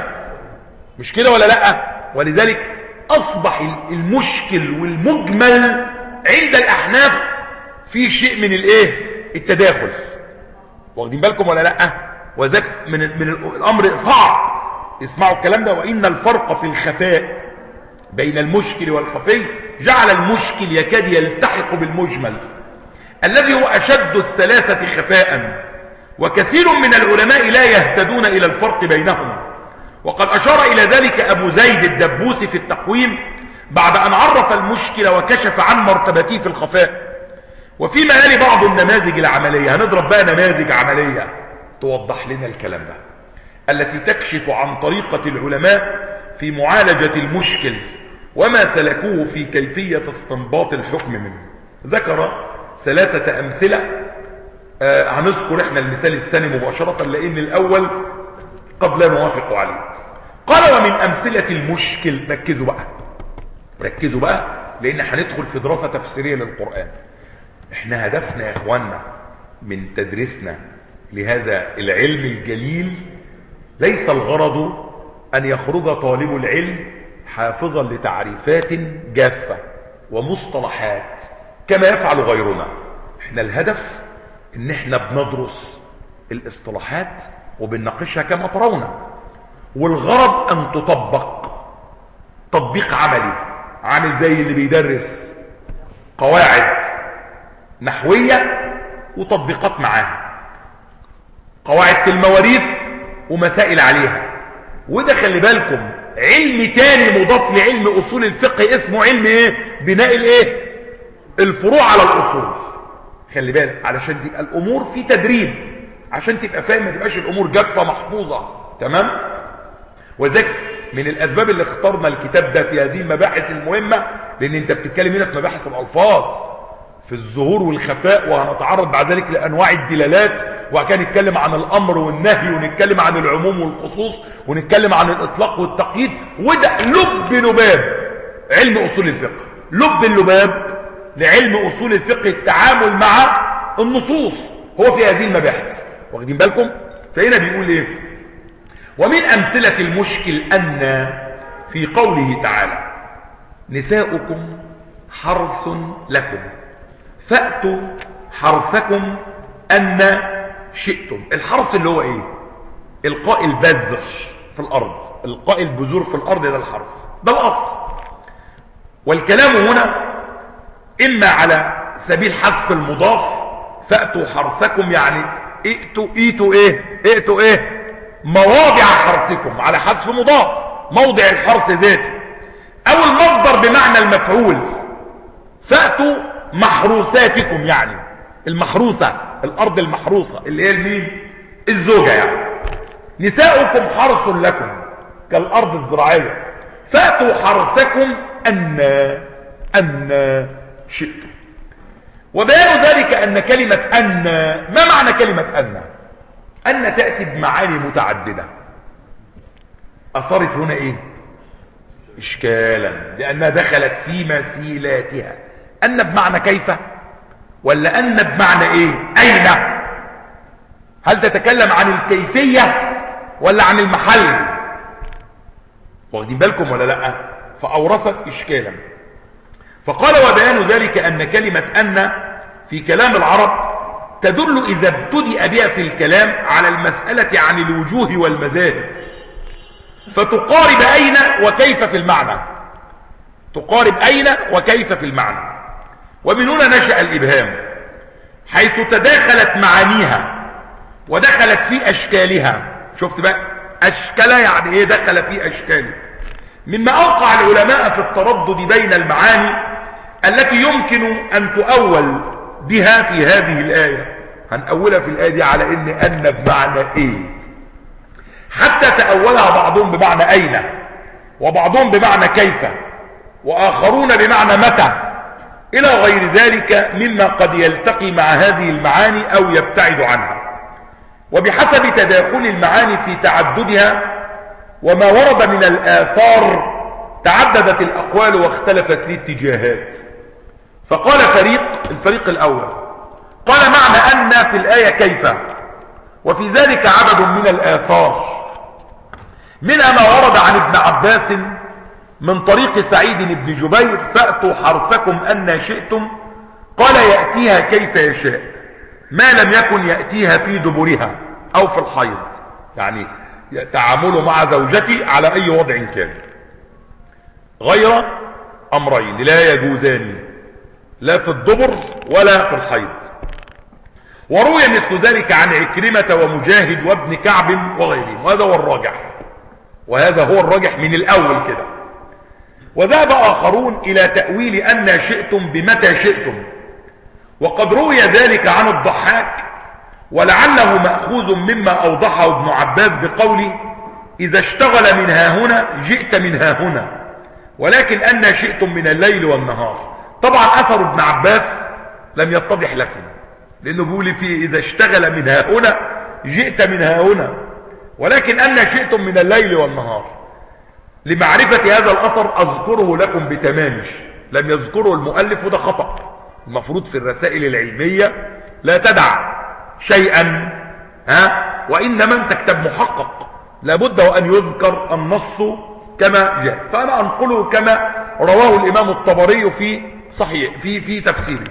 مش كده ولا لا؟ ولذلك أصبح المشكل والمجمل عند الأحناف في شيء من الايه التداخل. واخدين بالكم ولا لا؟ وذلك من, من الأمر صعب. اسمعوا الكلام ده. وإن الفرق في الخفاء بين المشكل والخفي جعل المشكل يكاد يلتحق بالمجمل الذي هو أشد الثلاثة خفاء، وكثير من العلماء لا يهتدون إلى الفرق بينهما. وقد أشار إلى ذلك أبو زيد الدبوسي في التقويم بعد أن عرف المشكل وكشف عن مرتبته في الخفاء. وفيما يلي بعض النماذج العملية، هنضرب بقى نماذج عملية توضح لنا الكلام ده، التي تكشف عن طريقة العلماء في معالجة المشكل وما سلكوه في كيفية استنباط الحكم منه. ذكر ثلاثة أمثلة. آه هنذكر احنا المثال الثاني مباشرة لأن الأول قد لا نوافق عليه. قال ومن أمثلة المشكل، ركزوا بقى ركزوا بقى لأن هندخل في دراسة تفسيرية للقرآن. احنا هدفنا يا اخوانا من تدريسنا لهذا العلم الجليل ليس الغرض أن يخرج طالب العلم حافظا لتعريفات جافة ومصطلحات كما يفعل غيرنا. احنا الهدف ان احنا بندرس الاصطلاحات وبنناقشها كما ترون، والغرض ان تطبق تطبيق عملي، عامل زي اللي بيدرس قواعد نحوية وتطبيقات معاها، قواعد في المواريث ومسائل عليها. وده خلي بالكم علم تاني مضاف لعلم اصول الفقه اسمه علم ايه؟ بناء الايه؟ الفروع على الاصول. خلي بالك علشان تبقى الامور في تدريب، عشان تبقى فاهم، ما تبقاش الامور جافه محفوظه. تمام؟ وذلك من الاسباب اللي اخترنا الكتاب ده في هذه المباحث المهمه، لان انت بتتكلم هنا في مباحث الالفاظ، في الظهور والخفاء، وهنتعرض بعد ذلك لأنواع الدلالات، وكان نتكلم عن الأمر والنهي، ونتكلم عن العموم والخصوص، ونتكلم عن الإطلاق والتقييد. وده لب لباب علم أصول الفقه، لب اللباب لعلم أصول الفقه، التعامل مع النصوص هو في هذه المباحث. واخدين بالكم؟ فهنا بيقول ايه؟ ومن أمثلة المشكل أن في قوله تعالى نساؤكم حرث لكم فأتوا حرثكم أن شئتم. الحرث اللي هو ايه؟ إلقاء البذر في الأرض، إلقاء البذور في الأرض، ده الحرث، ده الأصل. والكلام هنا إما على سبيل حذف المضاف، فأتوا حرثكم يعني ائتوا ائتوا ايه ائتوا ايه مواضع حرثكم، على حذف مضاف، موضع الحرث ذاته، او المصدر بمعنى المفعول، فأتوا محروساتكم يعني المحروسة، الارض المحروسة اللي هي المين؟ الزوجة يعني. نساؤكم حرث لكم كالارض الزراعية، فأتوا حرثكم أن أن شئتم. وبيان ذلك أن كلمة أن، ما معنى كلمة أن؟ أن تأتي بمعاني متعددة، أثرت هنا إيه؟ إشكالا، لأنها دخلت في مثيلاتها. أن بمعنى كيف؟ ولا أن بمعنى إيه؟ أين؟ هل تتكلم عن الكيفية ولا عن المحل؟ واخدين بالكم ولا لأ؟ فأورثت إشكالا. فقال وبيان ذلك أن كلمة أن في كلام العرب تدل إذا ابتدأ بها في الكلام على المسألة عن الوجوه والمذاهب، فتقارب أين وكيف في المعنى، تقارب أين وكيف في المعنى. ومن هنا نشأ الإبهام، حيث تداخلت معانيها ودخلت في أشكالها. شفت بقى؟ أشكالها يعني إيه؟ دخل في أشكاله. مما أوقع العلماء في التردد بين المعاني التي يمكن أن تؤول بها في هذه الآية. هنأولها في الآية دي على إن أن بمعنى إيه، حتى تأولها بعضهم بمعنى أين، وبعضهم بمعنى كيف، وآخرون بمعنى متى، إلى غير ذلك مما قد يلتقي مع هذه المعاني أو يبتعد عنها. وبحسب تداخل المعاني في تعددها وما ورد من الآثار تعددت الأقوال واختلفت الاتجاهات. فقال فريق، الفريق الأول قال معنى أن في الآية كيف، وفي ذلك عدد من الآثار، منها ما ورد عن ابن عباس من طريق سعيد بن جبير فأتوا حرثكم أن شئتم، قال يأتيها كيف يشاء ما لم يكن يأتيها في دبرها أو في الحيض، يعني تعامله مع زوجتي على أي وضع كان، غير أمرين لا يجوزان، لا في الدبر ولا في الحيض. وروي مثل ذلك عن عكرمة ومجاهد وابن كعب وغيرهم، وهذا هو الراجح، وهذا هو الراجح من الأول كده. وذهب آخرون إلى تأويل أن شئتم بمتى شئتم، وقد روي ذلك عن الضحاك، ولعله مأخوذ مما أوضحه ابن عباس بقوله إذا اشتغل من ها هنا جئت من ها هنا، ولكن أن شئتم من الليل والنهار. طبعا أثر ابن عباس لم يتضح لكم، لأنه بيقول فيه إذا اشتغل من ها هنا جئت من ها هنا، ولكن أن شئتم من الليل والنهار. لمعرفة هذا الأثر أذكره لكم بتمامش، لم يذكره المؤلف، وده خطأ. المفروض في الرسائل العلمية لا تدع شيئا ها وإنما أنت كتاب محقق لابد وأن يذكر النص كما جاء. فأنا أنقله كما رواه الإمام الطبري في صحيح في في تفسيره.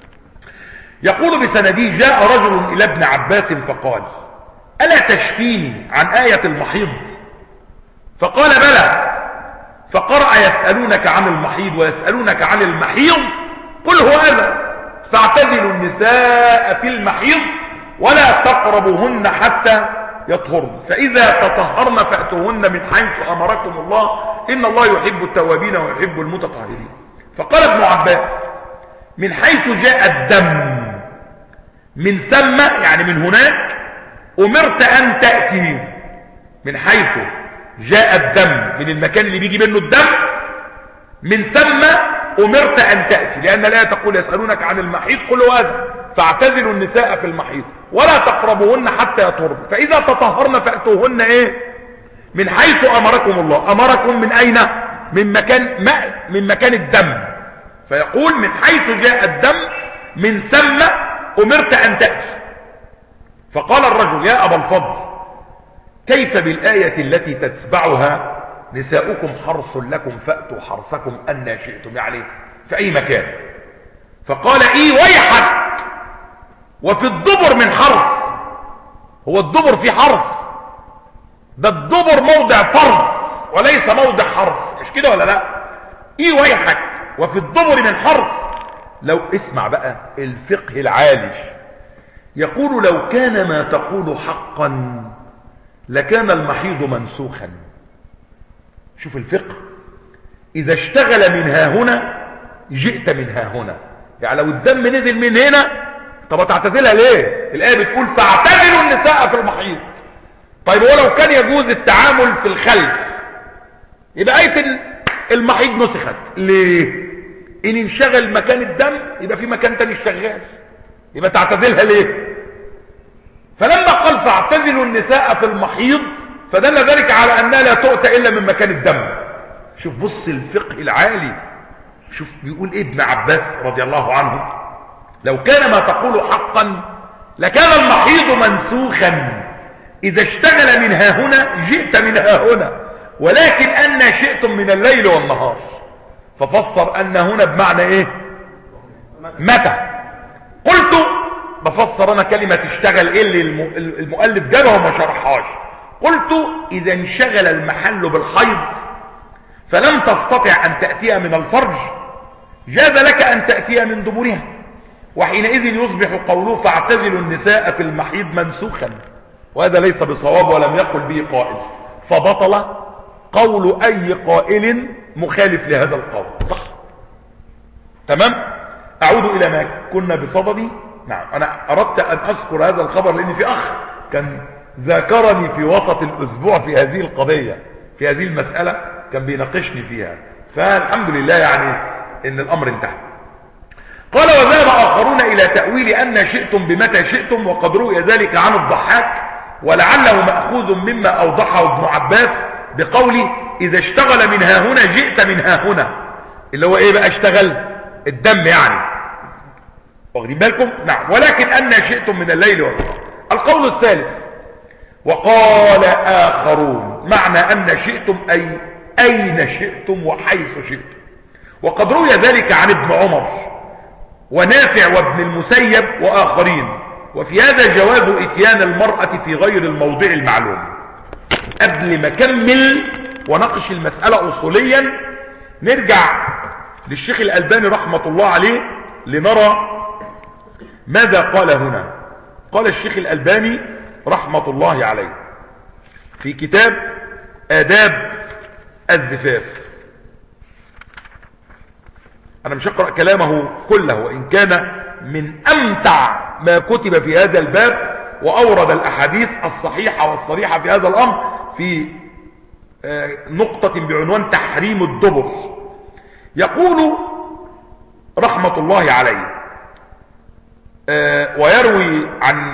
يقول بسنده جاء رجل إلى ابن عباس فقال ألا تشفيني عن آية المحيض؟ فقال بلى. فقرأ يسألونك عن المحيض ويسألونك عن المحيض قل هو أذى فاعتزلوا النساء في المحيض ولا تقربوهن حتى يطهرن فإذا تطهرن فأتوهن من حيث أمركم الله إن الله يحب التوابين ويحب المتطهرين. فقال ابن عباس من حيث جاء الدم من ثم يعني من هناك أمرت أن تأتي. من حيث جاء الدم من المكان اللي بيجي منه الدم، من ثم أمرت أن تأتي، لأن الآية تقول يسألونك عن المحيط قل هو أذى فاعتزلوا النساء في المحيط ولا تقربوهن حتى يطهرن، فإذا تطهرن فأتوهن إيه؟ من حيث أمركم الله. أمركم من أين؟ من مكان ما من مكان الدم، فيقول من حيث جاء الدم من ثم أمرت أن تأتي. فقال الرجل يا أبا الفضل كيف بالآية التي تتبعها نساؤكم حرث لكم فأتوا حرثكم أن شئتم، يعني في أي مكان؟ فقال إيه ويحك، وفي الدبر من حرث، هو الدبر في حرث؟ ده الدبر موضع فرث وليس موضع حرث، مش كده ولا لا؟ إيه ويحك وفي الدبر من حرث. لو اسمع بقى الفقه العالي، يقول لو كان ما تقول حقا لكان المحيض منسوخا. شوف الفقه، إذا اشتغل من ها هنا جئت من ها هنا، يعني لو الدم نزل من هنا طب تعتزلها ليه؟ الآية بتقول فاعتزلوا النساء في المحيض. طيب هو لو كان يجوز التعامل في الخلف يبقى آية المحيض نسخت ليه؟ إن انشغل مكان الدم يبقى في مكان تاني شغال، يبقى تعتزلها ليه؟ فلما قال فاعتزلوا النساء في المحيض فدل ذلك على أنها لا تؤتى إلا من مكان الدم. شوف بص الفقه العالي، شوف بيقول إيه ابن عباس رضي الله عنه لو كان ما تقول حقا لكان المحيض منسوخا، إذا اشتغل من ها هنا جئت من ها هنا، ولكن أن شئتم من الليل والنهار. ففسر أن هنا بمعنى إيه؟ متى. قلت بفسر أنا كلمة اشتغل إيه اللي المؤلف جابها وما شرحهاش. قلت إذا انشغل المحل بالحيض فلم تستطع أن تأتيها من الفرج جاز لك أن تأتيها من دبرها، وحينئذ يصبح قوله فاعتزلوا النساء في المحيض منسوخا، وهذا ليس بصواب ولم يقل به قائل، فبطل قول أي قائل مخالف لهذا القول. صح؟ تمام؟ أعود إلى ما كنا بصددي. نعم، أنا أردت أن أذكر هذا الخبر لأن في أخ كان ذاكرني في وسط الأسبوع في هذه القضية، في هذه المسألة كان بيناقشني فيها، فالحمد لله يعني إن الأمر انتهى. قال وذهب آخرون إلى تأويل أن شئتم بمتى شئتم، وقد روي ذلك عن الضحاك ولعله مأخوذ مما أوضحه ابن عباس بقوله إذا اشتغل من ها هنا جئت من ها هنا، اللي هو إيه بقى اشتغل؟ الدم يعني، واخدين بالكم؟ نعم، ولكن أن شئتم من الليل والنهار. القول الثالث وقال آخرون معنى أن شئتم أي أين شئتم وحيث شئتم، وقد روي ذلك عن ابن عمر ونافع وابن المسيب وآخرين، وفي هذا جواز اتيان المرأة في غير الموضع المعلوم. قبل ما كمل ونقش المسألة أصوليا نرجع للشيخ الألباني رحمة الله عليه لنرى ماذا قال هنا. قال الشيخ الألباني رحمة الله عليه في كتاب آداب الزفاف، أنا مش هقرأ كلامه كله وإن كان من أمتع ما كتب في هذا الباب، وأورد الأحاديث الصحيحة والصريحة في هذا الأمر في نقطة بعنوان تحريم الدبر. يقول رحمة الله عليه ويروي عن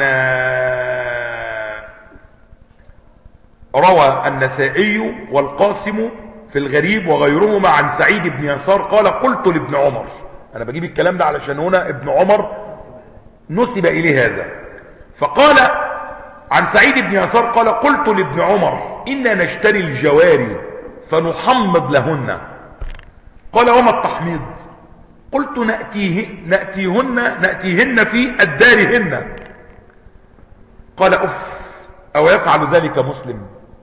روى النسائي والقاسم في الغريب وغيرهما عن سعيد بن يسار قال قلت لابن عمر، أنا بجيب الكلام ده علشان هنا ابن عمر نسب إليه هذا، فقال عن سعيد بن يسار قال قلت لابن عمر إنا نشتري الجواري فنحمض لهن، قال وما التحميض؟ قلت نأتيه نأتيهن نأتيهن في أدارهن، قال أف أو يفعل ذلك مسلم؟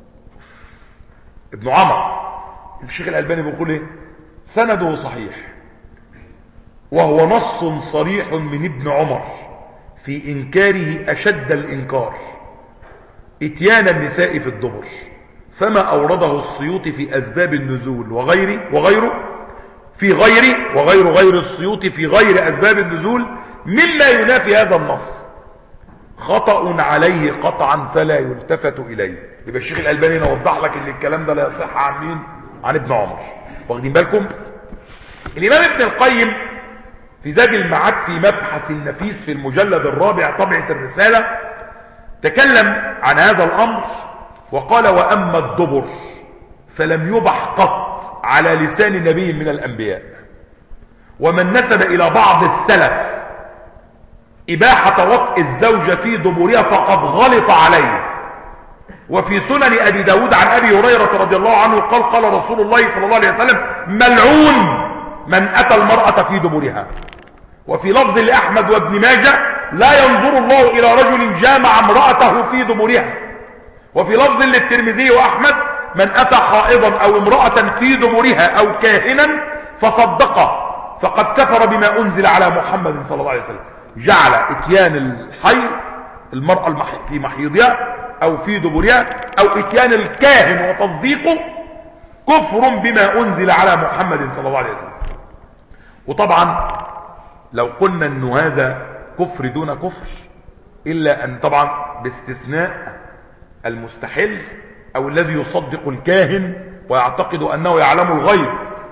ابن عمر. الشيخ الألباني بيقول ايه؟ سنده صحيح وهو نص صريح من ابن عمر في إنكاره أشد الإنكار اتيان النساء في الدبر، فما أورده السيوطي في أسباب النزول وغيره وغيره في غير وغير غير السيوطي في غير أسباب النزول مما ينافي هذا النص خطأ عليه قطعا فلا يلتفت إليه. يبقى الشيخ الألباني وضح لك ان الكلام ده لا يصح عن مين؟ عن ابن عمر. واخدين بالكم؟ الإمام ابن القيم في زاد المعاد في مبحث النفيس في المجلد الرابع طبعة الرسالة تكلم عن هذا الأمر وقال: وأما الدبر فلم يبح قط على لسان نبي من الأنبياء، ومن نسب إلى بعض السلف إباحة وطئ الزوجة في دبرها فقد غلط عليه. وفي سنن أبي داود عن أبي هريرة رضي الله عنه قال: قال رسول الله صلى الله عليه وسلم: ملعون من أتى المرأة في دبرها. وفي لفظ لأحمد وابن ماجه: لا ينظر الله إلى رجل جامع امرأته في دبرها. وفي لفظ للترمذي وأحمد: من أتى حائضا أو امرأة في دبرها أو كاهنا فصدقه فقد كفر بما أنزل على محمد صلى الله عليه وسلم. جعل اتيان الحي المرأة في محيضها أو في دبرها أو اتيان الكاهن وتصديقه كفر بما أنزل على محمد صلى الله عليه وسلم. وطبعا لو قلنا أن هذا كفر دون كفر، إلا أن طبعا باستثناء المستحل أو الذي يصدق الكاهن ويعتقد أنه يعلم الغيب.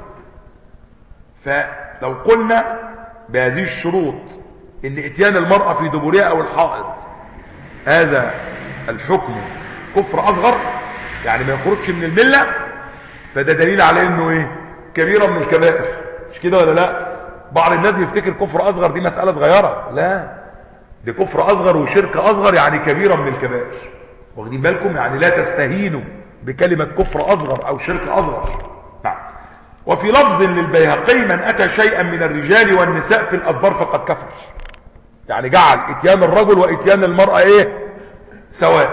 فلو قلنا بهذه الشروط ان اتيان المرأة في دبرها او الحائض هذا الحكم كفر اصغر، يعني ما يخرجش من الملة، فده دليل على انه ايه؟ كبيرة من الكبائر. مش كده ولا لا؟ بعض الناس بيفتكر كفر اصغر دي مسألة صغيرة، لا، دي كفر اصغر وشرك اصغر يعني كبيرة من الكبائر. واخدين بالكم؟ يعني لا تستهينوا بكلمة كفر اصغر او شرك اصغر. نعم. وفي لفظ للبيهقي: من اتى شيئا من الرجال والنساء في الادبار فقد كفر. يعني جعل اتيان الرجل واتيان المرأة ايه؟ سواء.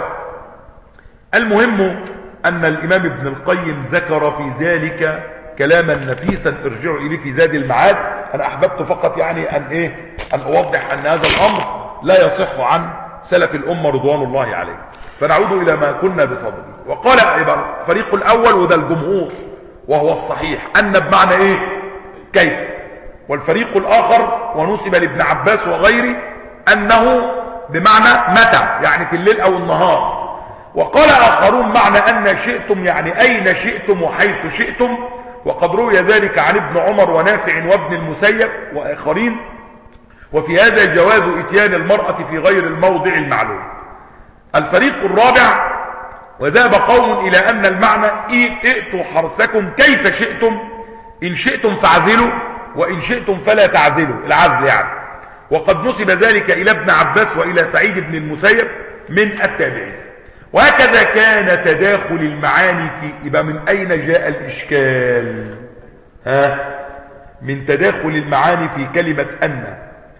المهم ان الامام ابن القيم ذكر في ذلك كلاما نفيسا ارجعوا اليه في زاد المعاد. انا احببت فقط يعني ان ايه ان اوضح ان هذا الامر لا يصح عن سلف الامه رضوان الله عليه. فنعود الى ما كنا بصدده. وقال الفريق الاول وده الجمهور وهو الصحيح ان بمعنى ايه؟ كيف. والفريق الاخر ونسب لابن عباس وغيره انه بمعنى متى، يعني في الليل او النهار. وقال اخرون معنى ان شئتم يعني اين شئتم وحيث شئتم. وقد روي ذلك عن ابن عمر ونافع وابن المسيب واخرين. وفي هذا جواز اتيان المرأة في غير الموضع المعلوم. الفريق الرابع: وذهب قوم الى ان المعنى ائتوا حرثكم كيف شئتم، ان شئتم فاعزلوا وان شئتم فلا تعزلوا، العزل يعني. وقد نسب ذلك الى ابن عباس والى سعيد بن المسيب من التابعين. وهكذا كان تداخل المعاني في يبقى من اين جاء الاشكال؟ ها؟ من تداخل المعاني في كلمة ان.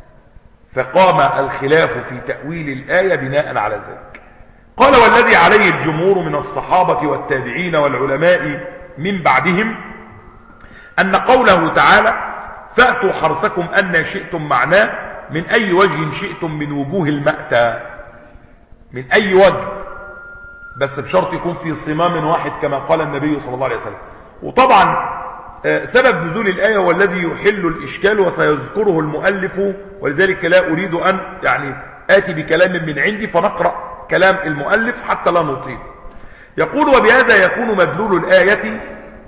فقام الخلاف في تأويل الآية بناء على ذلك. قال: والذي عليه الجمهور من الصحابة والتابعين والعلماء من بعدهم أن قوله تعالى: فأتوا حرثكم أن شئتم معناه من أي وجه شئتم من وجوه المأتى، من أي وجه، بس بشرط يكون في صمام واحد كما قال النبي صلى الله عليه وسلم. وطبعا سبب نزول الآية هو الذي يحل الإشكال وسيذكره المؤلف، ولذلك لا أريد أن يعني آتي بكلام من عندي فنقرأ كلام المؤلف حتى لا نطيل. يقول: وبهذا يكون مدلول الآية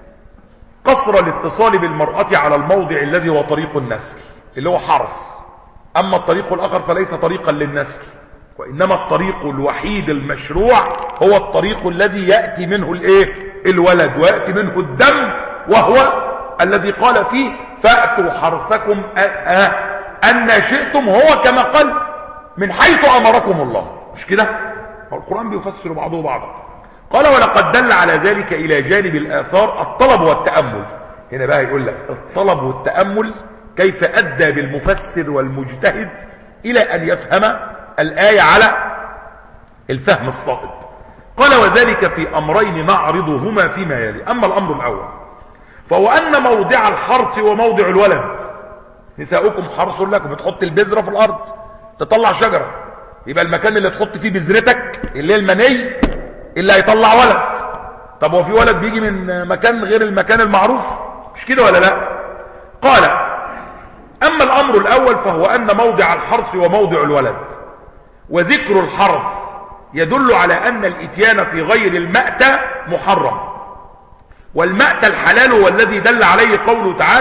قصر الاتصال بالمرأة على الموضع الذي هو طريق النسل اللي هو حرث. أما الطريق الآخر فليس طريقا للنسل، وإنما الطريق الوحيد المشروع هو الطريق الذي يأتي منه الإيه؟ الولد، ويأتي منه الدم، وهو الذي قال فيه: فأتوا حرثكم أن شئتم، هو كما قال من حيث أمركم الله. مش كده؟ القرآن بيفسر بعضه بعضا. قال: ولقد دل على ذلك إلى جانب الآثار الطلب والتأمل. هنا بقى يقول لك الطلب والتأمل كيف أدى بالمفسر والمجتهد إلى أن يفهم الآية على الفهم الصائب. قال: وذلك في أمرين نعرضهما فيما يلي. أما الأمر الأول فهو أن موضع الحرث وموضع الولد. نساؤكم حرث لكم، تحط البذرة في الأرض تطلع شجرة، يبقى المكان اللي تحط فيه بذرتك اللي هي المني اللي هيطلع ولد. طب هو في ولد بيجي من مكان غير المكان المعروف؟ مش كده ولا لا؟ قال: أما الأمر الأول فهو أن موضع الحرث وموضع الولد، وذكر الحرث يدل على أن الإتيان في غير المأتى محرم، والمأتى الحلال هو الذي دل عليه قوله تعالى: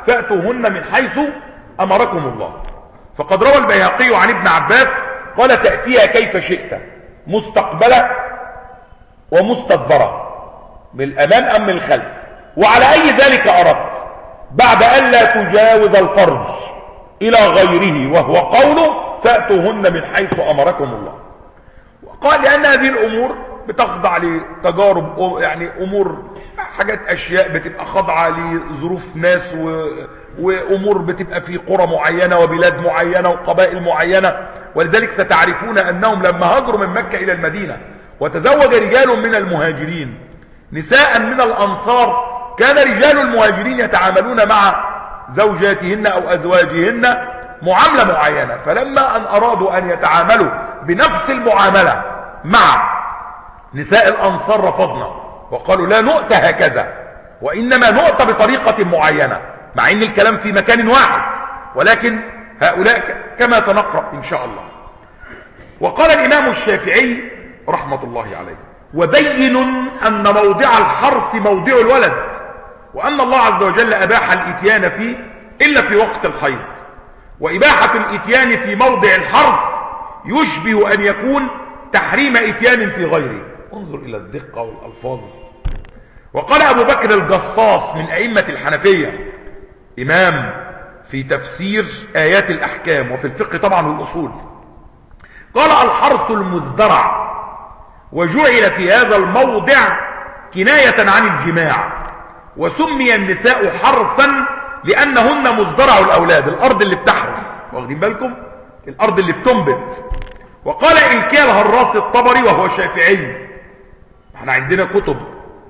فأتوهن من حيث أمركم الله. فقد روى البيهقي عن ابن عباس قال تأتيها كيف شئت مستقبلة ومستدبرة، من الأمام أم من الخلف، وعلى أي ذلك أردت، بعد أن لا تجاوز الفرج إلى غيره، وهو قوله فأتوهن من حيث أمركم الله. وقال لأن هذه الأمور بتخضع لتجارب، يعني أمور حاجات أشياء بتبقى خاضعة لظروف ناس و... وأمور بتبقى في قرى معينة وبلاد معينة وقبائل معينة. ولذلك ستعرفون أنهم لما هاجروا من مكة إلى المدينة وتزوج رجال من المهاجرين نساء من الأنصار، كان رجال المهاجرين يتعاملون مع زوجاتهن أو أزواجهن معاملة معينة، فلما أن أرادوا أن يتعاملوا بنفس المعاملة مع نساء الأنصار رفضنا وقالوا لا نؤتى هكذا، وإنما نؤتى بطريقة معينة، مع أن الكلام في مكان واحد، ولكن هؤلاء كما سنقرأ إن شاء الله. وقال الإمام الشافعي رحمة الله عليه وبين أن موضع الحرث موضع الولد، وأن الله عز وجل أباح الإتيان فيه إلا في وقت الحيض، وإباحة الإتيان في موضع الحرث يشبه أن يكون تحريم إتيان في غيره. انظر إلى الدقة والألفاظ. وقال أبو بكر الجصاص من أئمة الحنفية، إمام في تفسير آيات الأحكام وفي الفقه طبعا والأصول، قال الحرث المزدرع، وجعل في هذا الموضع كناية عن الجماع، وسمي النساء حرثا لأنهن مزدرع الأولاد، الأرض اللي بتحرث، واخدين بالكم، الأرض اللي بتنبت. وقال إلكيا الهراس الطبري وهو شافعي، احنا عندنا كتب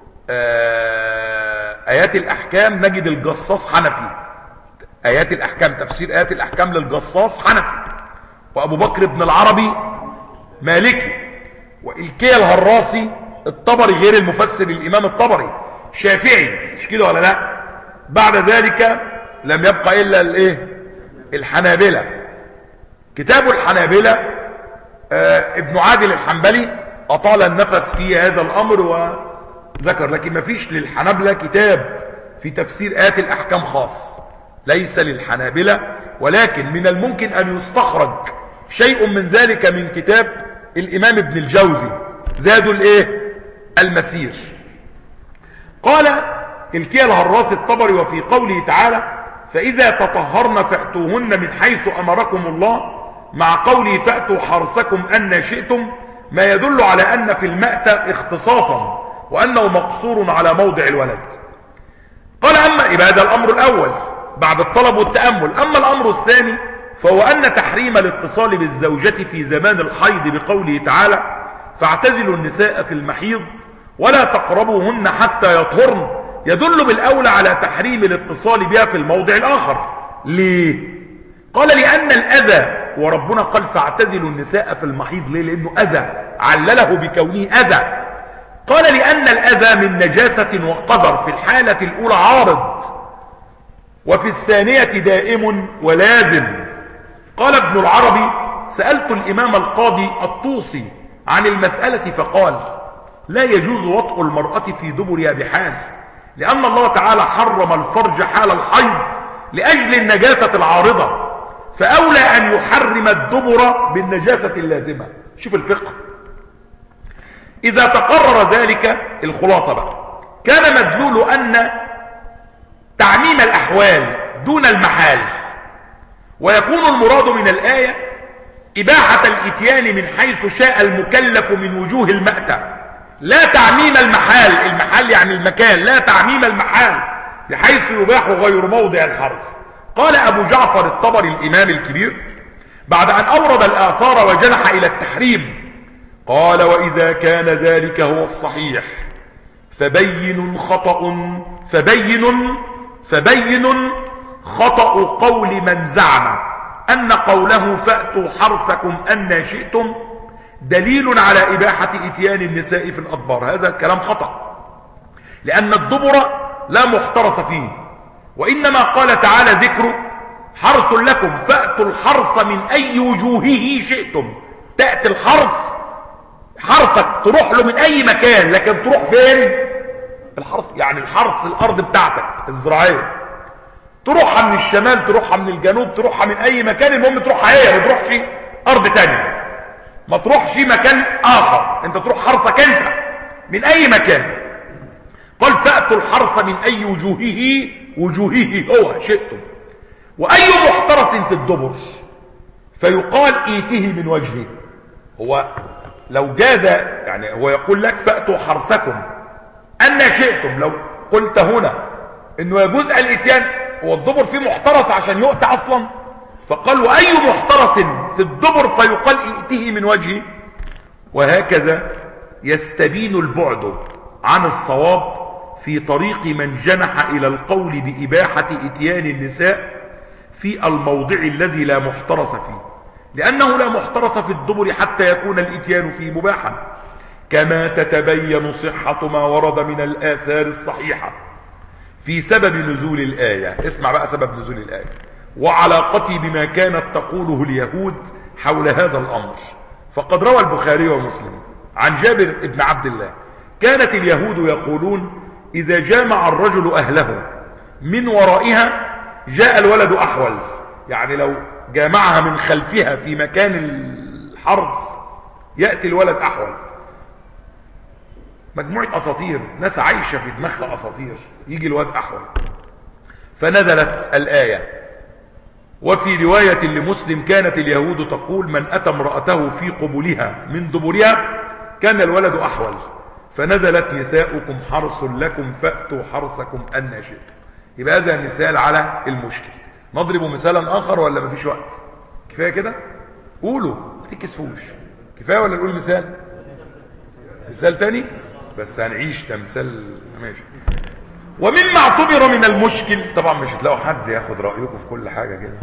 آيات الأحكام نجد الجصاص حنفي، آيات الأحكام تفسير آيات الأحكام للجصاص حنفي، وأبو بكر بن العربي مالكي، وإلكيا الهراسي الطبري غير المفسر الإمام الطبري شافعي، مش كده ولا لا؟ بعد ذلك لم يبقى إلا الايه الحنابلة. كتاب الحنابلة آه ابن عادل الحنبلي أطال النفس في هذا الأمر وذكر، لكن ما فيش للحنابلة كتاب في تفسير آيات الأحكام خاص، ليس للحنابلة، ولكن من الممكن أن يستخرج شيء من ذلك من كتاب الإمام ابن الجوزي زادوا الايه المسير. قال الكيا الهراس الطبري وفي قوله تعالى فإذا تطهرن فأتوهن من حيث أمركم الله، مع قوله فأتوا حرثكم أن شئتم، ما يدل على أن في المأتى اختصاصا وأنه مقصور على موضع الولد. قال أما يبقى هذا الأمر الأول بعد الطلب والتأمل. أما الأمر الثاني فهو أن تحريم الاتصال بالزوجة في زمان الحيض بقوله تعالى فاعتزلوا النساء في المحيض ولا تقربوهن حتى يطهرن، يدل بالأولى على تحريم الاتصال بها في الموضع الآخر. ليه؟ قال لأن الأذى، وربنا قال فاعتزلوا النساء في المحيض، ليه؟ لأنه أذى، علله بكونه أذى. قال لأن الأذى من نجاسة وقذر، في الحالة الأولى عارض، وفي الثانية دائم ولازم. قال ابن العربي سألت الإمام القاضي الطوسي عن المسألة فقال لا يجوز وطء المرأة في دبرها بحال، لأن الله تعالى حرم الفرج حال الحيض لأجل النجاسة العارضة، فأولى أن يحرم الدبر بالنجاسة اللازمة. شوف الفقه. إذا تقرر ذلك، الخلاصة بقى، كان مدلول أن تعميم الأحوال دون المحال، ويكون المراد من الآية إباحة الإتيان من حيث شاء المكلف من وجوه المأتى، لا تعميم المحال، المحال يعني المكان، لا تعميم المحال بحيث يباح غير موضع الحرث. قال أبو جعفر الطبري الإمام الكبير بعد أن أورد الآثار وجنح إلى التحريم، قال وإذا كان ذلك هو الصحيح فبين خطأ فبين فبين خطأ قول من زعم أن قوله فأتوا حرثكم أن شئتم دليل على إباحة إتيان النساء في الأدبار. هذا الكلام خطأ، لأن الدبر لا محترس فيه، وإنما قال تعالى ذكره حرث لكم فأتوا الحرث من أي وجوهه شئتم. تأتي الحرث، حرثك تروح له من أي مكان، لكن تروح فين؟ الحرث يعني الحرث الأرض بتاعتك الزراعية، تروحها من الشمال، تروحها من الجنوب، تروحها من اي مكان، المهم تروحها هي، ما تروحش ارض تانية، ما تروحش مكان اخر، انت تروح حرثك انت من اي مكان. قال فأتوا الحرث من اي وجوهه، وجوهه هو شئتم، واي محترس في الدبر فيقال ايته من وجهه. هو لو جاز يعني هو يقول لك فأتوا حرثكم أن شئتم، لو قلت هنا انه يجوز الاتيان، هو الدبر فيه محترس عشان يؤتى اصلا، فقال واي محترس في الدبر فيقال ائته من وجهه. وهكذا يستبين البعد عن الصواب في طريق من جنح الى القول بإباحة اتيان النساء في الموضع الذي لا محترس فيه، لأنه لا محترس في الدبر حتى يكون الاتيان فيه مباحا، كما تتبين صحة ما ورد من الآثار الصحيحة في سبب نزول الآية. اسمع بقى سبب نزول الآية وعلاقتي بما كانت تقوله اليهود حول هذا الأمر. فقد روى البخاري ومسلم عن جابر بن عبد الله كانت اليهود يقولون إذا جامع الرجل أهله من ورائها جاء الولد أحول، يعني لو جامعها من خلفها في مكان الحرث يأتي الولد أحول. مجموعة أساطير، ناس عايشة في دماغها أساطير، يجي الواد أحول. فنزلت الآية. وفي رواية لمسلم كانت اليهود تقول من أتى امرأته في قبلها من دبرها كان الولد أحول، فنزلت نساؤكم حرث لكم فأتوا حرثكم أن شئتم. يبقى هذا مثال على المشكل. نضرب مثالا آخر ولا مفيش وقت؟ كفاية كده؟ قولوا ما تكسفوش. كفاية ولا نقول مثال؟ مثال تاني؟ بس هنعيش تمثال. ماشي. ومما اعتبر من المشكل، طبعا مش هتلاقوا حد ياخد رأيكم في كل حاجة كده.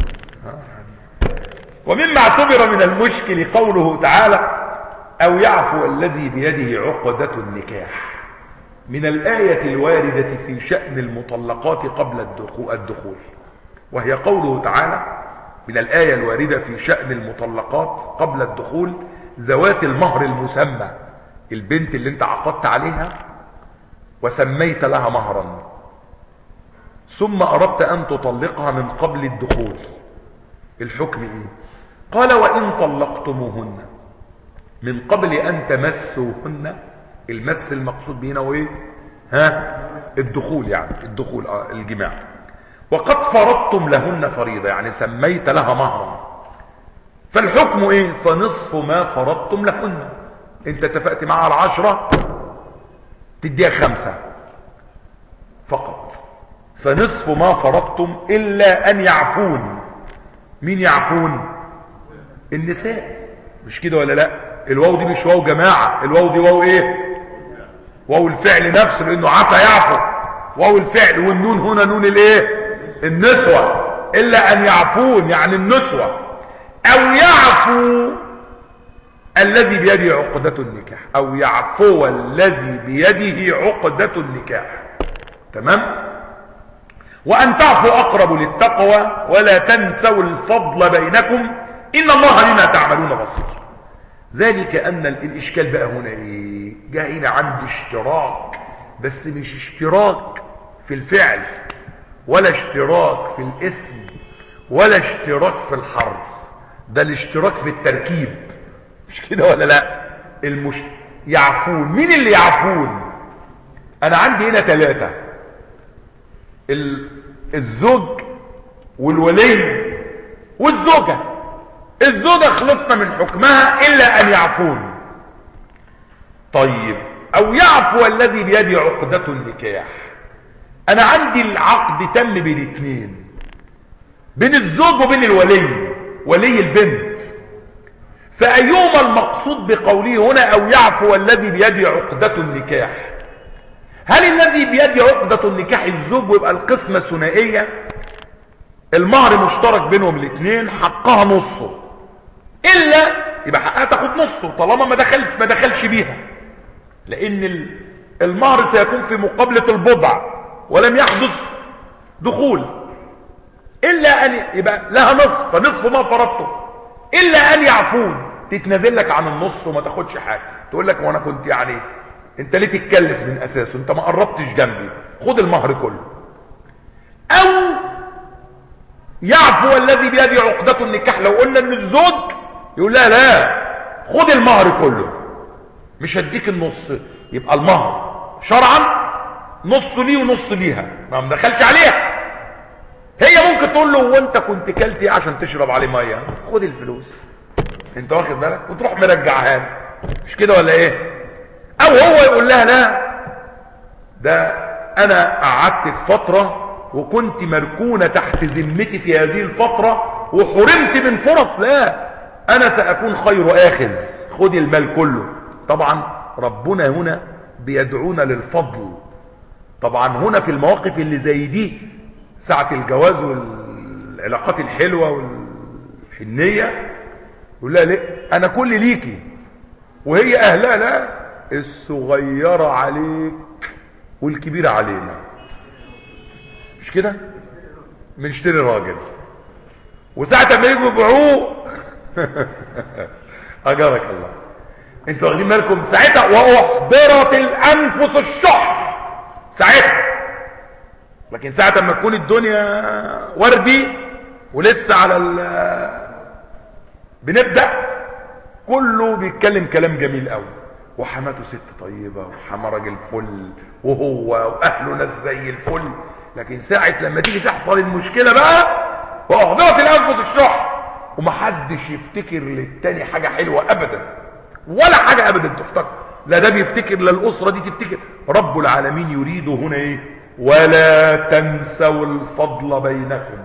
ومما اعتبر من المشكل قوله تعالى أو يعفو الذي بيده عقدة النكاح، من الآية الواردة في شأن المطلقات قبل الدخول، وهي قوله تعالى من الآية الواردة في شأن المطلقات قبل الدخول ذوات المهر المسمى، البنت اللي انت عقدت عليها وسميت لها مهرا ثم أردت أن تطلقها من قبل الدخول، الحكم إيه؟ قال وإن طلقتموهن من قبل أن تمسوهن، المس المقصود بهنا وإيه؟ ها؟ الدخول، يعني الدخول آه الجماع، وقد فرضتم لهن فريضة، يعني سميت لها مهرا، فالحكم إيه؟ فنصف ما فرضتم لهن. انت اتفقت معها العشرة تديها خمسة فقط، فنصف ما فرضتم إلا أن يعفون. مين يعفون؟ النساء، مش كده ولا لا؟ الواو دي مش واو جماعة، الواو دي واو ايه؟ واو الفعل نفسه، لأنه عفا يعفو، واو الفعل، والنون هنا نون الايه؟ النسوة. إلا أن يعفون يعني النسوة، أو يعفو الذي بيده عقدة النكاح، أو يعفو الذي بيده عقدة النكاح. تمام؟ وأن تعفوا أقرب للتقوى ولا تنسوا الفضل بينكم إن الله بما تعملون بصير. ذلك أن الإشكال بقى هنا إيه؟ جاء هنا عند اشتراك، بس مش اشتراك في الفعل ولا اشتراك في الاسم ولا اشتراك في الحرف، ده الاشتراك في التركيب، مش كده ولا لا؟ المش... يعفون. مين اللي يعفون؟ أنا عندي هنا ثلاثة، الزوج والولي والزوجة. الزوجة خلصنا من حكمها إلا أن يعفون. طيب أو يعفو الذي بيده عقدة النكاح، أنا عندي العقد تم بين اثنين، بين الزوج وبين الولي، ولي البنت، فأيهما المقصود بقوله هنا أو يعفو الذي بيده عقدة النكاح؟ هل الذي بيده عقدة النكاح الزوج ويبقى القسمة ثنائية، المهر مشترك بينهم الاثنين، حقها نصه، إلا يبقى حقها تاخد نصه طالما ما دخلش ما دخلش بيها، لأن المهر سيكون في مقابلة البضع ولم يحدث دخول، إلا أن يبقى لها نصف، فنصف ما فرضته، إلا أن يعفون، تتنازل لك عن النص وما تاخدش حاجة، تقول لك وانا كنت يعني انت ليه تتكلف من اساسه، انت ما قربتش جنبي، خد المهر كله. او يعفو الذي بيده عقدة النكاح. لو قلنا ان الزوج يقول لا لا خد المهر كله، مش هديك النص، يبقى المهر شرعا نص ليه ونص ليها، ما مدخلش عليها. هي ممكن تقول له وانت كنت كلت ايه عشان تشرب عليه ميه؟ خد الفلوس، انت واخد بالك، وتروح مرجعها له، مش كده ولا ايه؟ او هو يقول لها لا ده انا قعدتك فتره وكنت مركونه تحت ذمتي في هذه الفتره وحرمت من فرص، لا انا ساكون خير اخذ، خد المال كله. طبعا ربنا هنا بيدعونا للفضل. طبعا هنا في المواقف اللي زي دي ساعة الجواز والعلاقات الحلوة والحنية يقول لها ليه انا كل ليكي، وهي اهلها لا الصغيرة عليك والكبيرة علينا، مش كده؟ بنشتري راجل وساعة ما يجوا يبيعوه اجرك الله، انتوا واخدين بالكم ساعتها واحضرت الانفس الشح ساعتها. لكن ساعة ما تكون الدنيا وردي ولسه على ال بنبدأ كله بيتكلم كلام جميل قوي، وحماته ست طيبة وحما راجل فل وهو واهله ناس زي الفل. لكن ساعة لما تيجي تحصل المشكلة بقى واحضرت الانفس الشح، ومحدش يفتكر للتاني حاجة حلوة ابدا ولا حاجة ابدا تفتكر، لا ده بيفتكر لا الاسرة دي تفتكر. رب العالمين يريد هنا ايه؟ ولا تنسوا الفضل بينكم،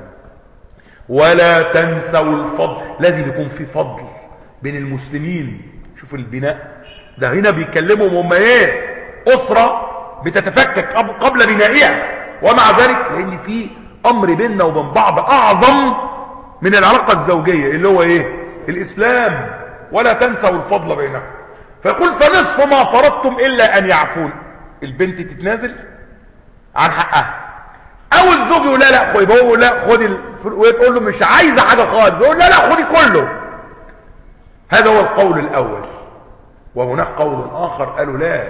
ولا تنسوا الفضل. لازم يكون في فضل بين المسلمين. شوف البناء ده هنا بيكلمهم هم ايه؟ اسرة بتتفكك قبل بنائها، ومع ذلك لان في امر بيننا وبين بعض اعظم من العلاقة الزوجية اللي هو ايه؟ الاسلام. ولا تنسوا الفضل بينكم. فيقول فنصف ما فرضتم الا ان يعفون. البنت تتنازل عن حقها، او الزوج يقول لا لا خد، هو لا خد الفلوس، وهي تقول له مش عايزه حاجه خالص، يقول لا لا خدي كله. هذا هو القول الاول. وهناك قول اخر قالوا لا،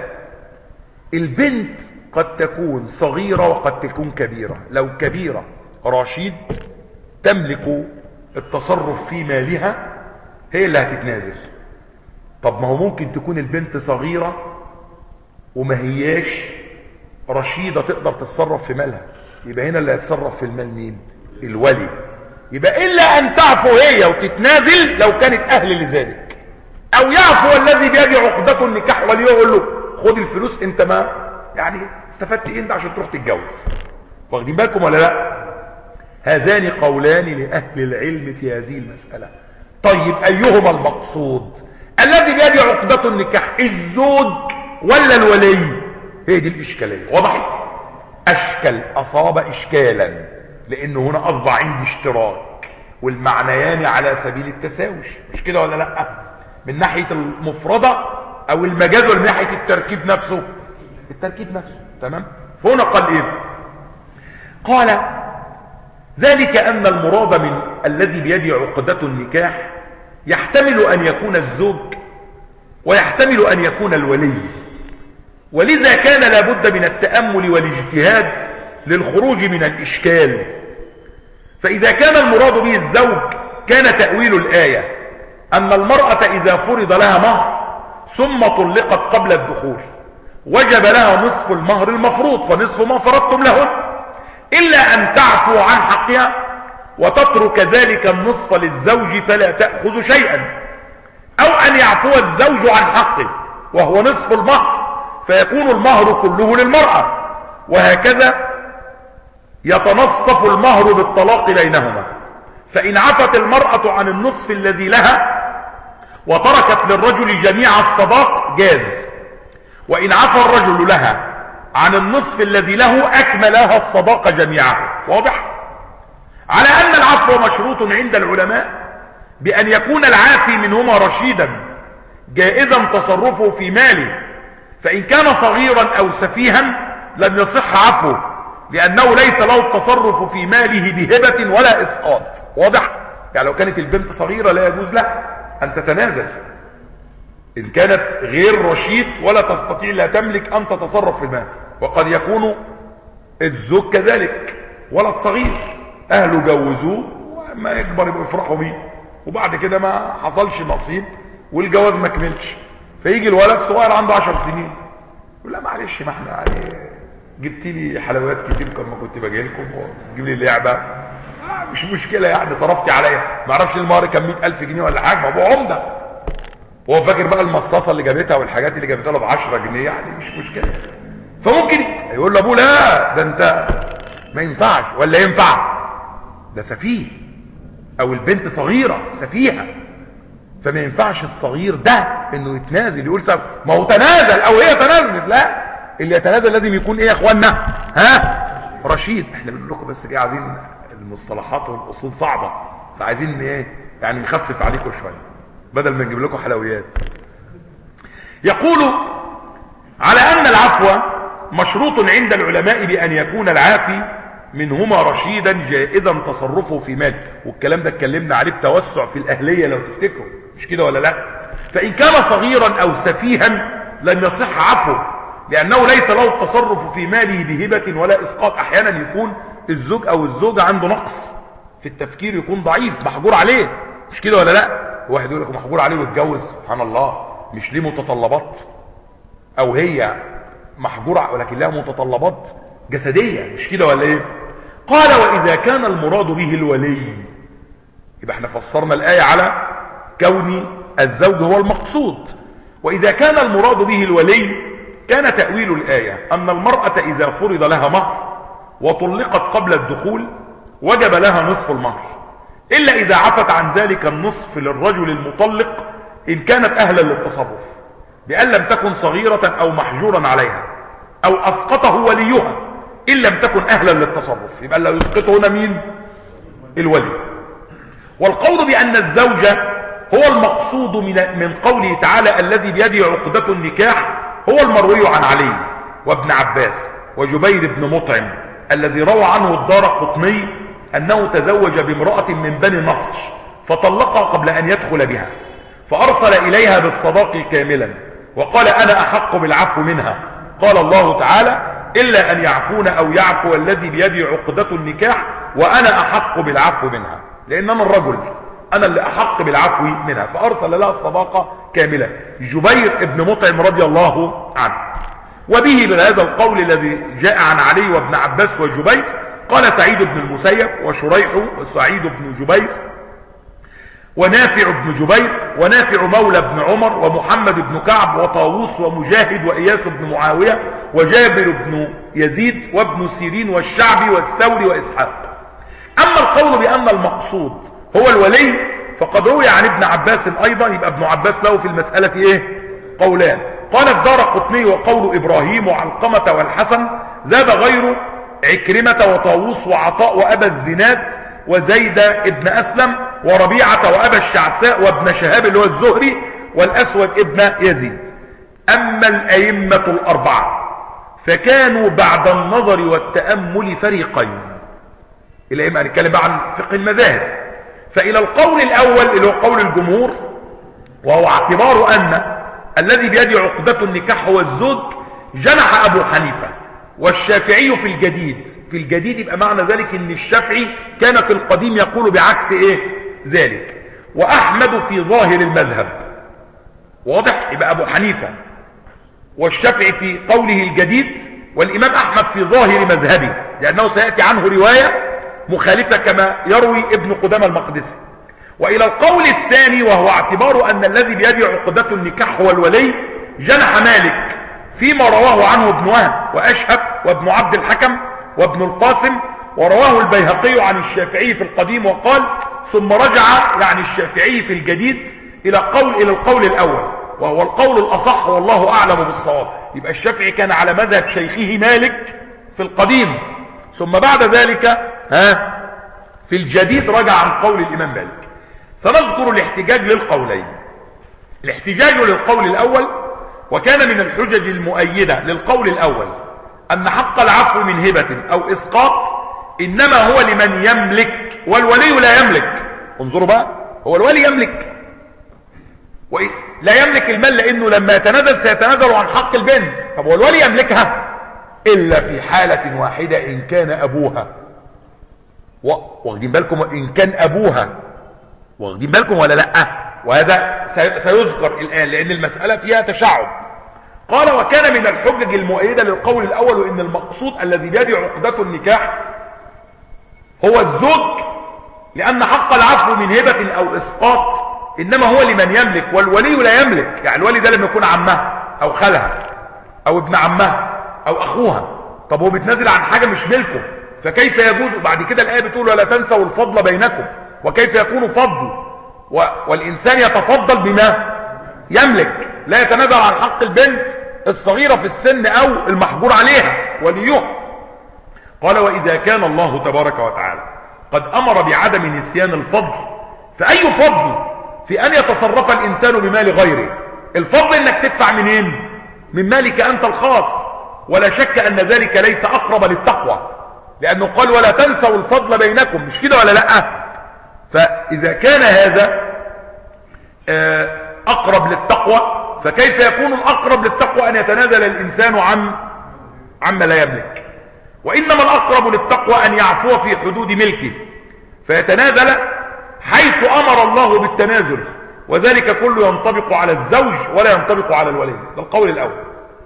البنت قد تكون صغيره وقد تكون كبيره. لو كبيره رشيد تملك التصرف في مالها هي اللي هتتنازل. طب ما هو ممكن تكون البنت صغيره وما هياش رشيدة تقدر تتصرف في مالها، يبقى هنا اللي هيتصرف في المال مين؟ الولي. يبقى إلا أن تعفو هي وتتنازل لو كانت أهل لذلك، أو يعفو الذي بيده عقدة النكاح وليه يقول له خد الفلوس، أنت ما يعني استفدت إيه أنت عشان تروح تتجوز؟ واخدين بالكم ولا لا؟ هذان قولان لأهل العلم في هذه المسألة. طيب أيهما المقصود؟ الذي بيده عقدة النكاح الزوج ولا الولي؟ هي دي الإشكالية. وضحت؟ أشكل أصاب إشكالا، لأنه هنا أصبح عندي اشتراك والمعنيان على سبيل التساوش، مش كده ولا لأ؟ من ناحية المفردة أو المجاز، ولا من ناحية التركيب نفسه؟ التركيب نفسه. تمام؟ فهنا قال إيه؟ قال ذلك أن المراد من الذي بيده عقدة النكاح يحتمل أن يكون الزوج ويحتمل أن يكون الولي، ولذا كان لابد من التأمل والاجتهاد للخروج من الإشكال. فإذا كان المراد به الزوج كان تأويل الآية أن المرأة إذا فرض لها مهر ثم طلقت قبل الدخول وجب لها نصف المهر المفروض، فنصف ما فرضتم لهن، إلا أن تعفو عن حقها وتترك ذلك النصف للزوج فلا تأخذ شيئا، أو أن يعفو الزوج عن حقه وهو نصف المهر فيكون المهر كله للمرأة، وهكذا يتنصف المهر بالطلاق بينهما. فإن عفت المرأة عن النصف الذي لها وتركت للرجل جميع الصداق جاز، وإن عفى الرجل لها عن النصف الذي له أكملها الصداق جميعه. واضح؟ على أن العفو مشروط عند العلماء بأن يكون العافي منهما رشيدا جائزا تصرفه في ماله، فإن كان صغيرا أو سفيها لم يصح عفوه لأنه ليس له التصرف في ماله بهبة ولا إسقاط. واضح؟ يعني لو كانت البنت صغيرة لا يجوز لها أن تتنازل إن كانت غير رشيد ولا تستطيع لا تملك أن تتصرف في المال. وقد يكون الزوج كذلك ولد صغير اهله جوزوه وما يكبر يبقوا يفرحوا بيه، وبعد كده ما حصلش نصيب والجواز ما كملش، فيجي الولد صغير عنده عشر سنين يقول لا معلش ما احنا يعني جبت لي حلويات كتير لما كنت باجي لكم وتجيب لي لعبه، آه مش مشكله يعني صرفتي عليا، ما اعرفش المهر كان مئة ألف جنيه ولا حاجه، ما ابو عمده وهو فاكر بقى المصاصه اللي جابتها والحاجات اللي جابتها له ب عشرة جنيه يعني مش مشكله. فممكن يقول له ابوه لا ده انت ما ينفعش، ولا ينفع ده سفيه، او البنت صغيره سفيهه، فما ينفعش الصغير ده انه يتنازل يقول سبب ما هو تنازل او هي تنازلت، لا اللي يتنازل لازم يكون ايه يا اخوانا؟ ها رشيد. احنا بنقول لكم بس كده عايزين المصطلحات والاصول صعبه، فعايزين ايه يعني نخفف عليكم شويه بدل ما نجيب لكم حلويات. يقول على ان العفو مشروط عند العلماء بان يكون العافي منهما رشيدا جائزا تصرفه في مال، والكلام ده اتكلمنا عليه بتوسع في الاهليه لو تفتكروا، مش كده ولا لا؟ فان كان صغيرا او سفيها لم يصح عفوه، لانه ليس له التصرف في ماله بهبه ولا اسقاط. احيانا يكون الزوج او الزوجه عنده نقص في التفكير، يكون ضعيف محجور عليه، مش كده ولا لا؟ واحد يقول لك محجور عليه ويتجوز، سبحان الله مش ليه متطلبات، او هي محجوره ولكن لها متطلبات جسديه، مش كده ولا ايه؟ قال واذا كان المراد به الولي، يبقى احنا فسرنا الايه على كون الزوج هو المقصود، واذا كان المراد به الولي كان تأويل الايه ان المرأة اذا فرض لها مهر وطلقت قبل الدخول وجب لها نصف المهر، الا اذا عفت عن ذلك النصف للرجل المطلق ان كانت اهلا للتصرف، بان لم تكن صغيرة او محجورا عليها، او اسقطه وليها ان لم تكن اهلا للتصرف. يبقى اللي يسقطه هنا مين؟ الولي. والقول بان الزوج هو المقصود من من قوله تعالى الذي بيده عقدة النكاح هو المروي عن علي وابن عباس وجبير بن مطعم الذي روى عنه الدارقطني انه تزوج بامرأة من بني نصر فطلقها قبل ان يدخل بها، فارسل اليها بالصداق كاملا وقال انا احق بالعفو منها. قال الله تعالى الا ان يعفون او يعفو الذي بيده عقدة النكاح وانا احق بالعفو منها، لان انا الرجل انا اللي احق بالعفو منها، فارسل لها الصداقة كاملة. جبير ابن مطعم رضي الله عنه. وبه بهذا القول الذي جاء عن علي وابن عباس وجبير قال سعيد بن المسيب وشريح وسعيد بن جبير ونافع بن جبير ونافع مولى بن عمر ومحمد بن كعب وطاووس ومجاهد وإياس بن معاوية وجابر بن يزيد وابن سيرين والشعبي والثوري وإسحاق. أما القول بأن المقصود هو الولي فقد روي عن ابن عباس أيضا، يبقى ابن عباس له في المسألة إيه؟ قولان. قال الدارقطني وقول إبراهيم وعلقمة والحسن زاد غير عكرمة وطاووس وعطاء وأبا الزناد وزيد ابن أسلم وربيعة وأبا الشعثاء وابن شهاب اللي هو الزهري والأسود ابن يزيد. أما الأئمة الأربعة فكانوا بعد النظر والتأمل فريقين. الأئمة هنتكلم بقى عن فقه المذاهب، فإلى القول الأول اللي هو قول الجمهور وهو اعتبار أن الذي بيده عقدة النكاح هو الزوج جنح أبو حنيفة والشافعي في الجديد. في الجديد يبقى معنى ذلك ان الشافعي كان في القديم يقول بعكس ايه ذلك، واحمد في ظاهر المذهب. واضح؟ يبقى ابو حنيفة والشافعي في قوله الجديد والامام احمد في ظاهر مذهبه، لانه سيأتي عنه رواية مخالفة كما يروي ابن قدامة المقدسي. والى القول الثاني وهو اعتبار ان الذي بيده عقدة النكاح هو الولي جنح مالك فيما رواه عنه ابن وهب واشهب وابن عبد الحكم وابن القاسم، ورواه البيهقي عن الشافعي في القديم وقال ثم رجع يعني الشافعي في الجديد الى قول الى القول الاول وهو القول الاصح والله اعلم بالصواب. يبقى الشافعي كان على مذهب شيخه مالك في القديم، ثم بعد ذلك ها في الجديد رجع عن قول الامام مالك. سنذكر الاحتجاج للقولين. الاحتجاج للقول الاول وكان من الحجج المؤيدة للقول الأول أن حق العفو من هبة أو إسقاط إنما هو لمن يملك، والولي لا يملك. انظروا بقى، هو الولي يملك لا يملك المال، لأنه لما يتنازل سيتنازل عن حق البنت. طب هو الولي يملكها إلا في حالة واحدة إن كان أبوها. واخدين بالكم، إن كان أبوها، واخدين بالكم ولا لأ؟ وهذا سيذكر الآن لأن المسألة فيها تشعب. قال وكان من الحجج المؤيدة للقول الأول وإن المقصود الذي بيده عقدة النكاح هو الزوج، لأن حق العفو من هبة أو إسقاط إنما هو لمن يملك، والولي لا يملك. يعني الولي ده لما يكون عمها أو خالها أو ابن عمها أو أخوها، طب هو بيتنازل عن حاجة مش ملكه، فكيف يجوز؟ وبعد كده الآية بتقول ولا تنسوا الفضل بينكم، وكيف يكون فضل والإنسان يتفضل بما يملك، لا يتنازل عن حق البنت الصغيرة في السن أو المحجور عليها وليها. قال وإذا كان الله تبارك وتعالى قد أمر بعدم نسيان الفضل، فأي فضل في أن يتصرف الإنسان بمال غيره؟ الفضل إنك تدفع منين؟ من مالك أنت الخاص، ولا شك أن ذلك ليس أقرب للتقوى، لأنه قال ولا تنسوا الفضل بينكم، مش كده ولا لأ؟ فإذا كان هذا أقرب للتقوى، فكيف يكون الأقرب للتقوى أن يتنازل الإنسان عن عما لا يملك؟ وإنما الأقرب للتقوى أن يعفو في حدود ملكه فيتنازل حيث أمر الله بالتنازل، وذلك كله ينطبق على الزوج ولا ينطبق على الولي. ده القول الأول.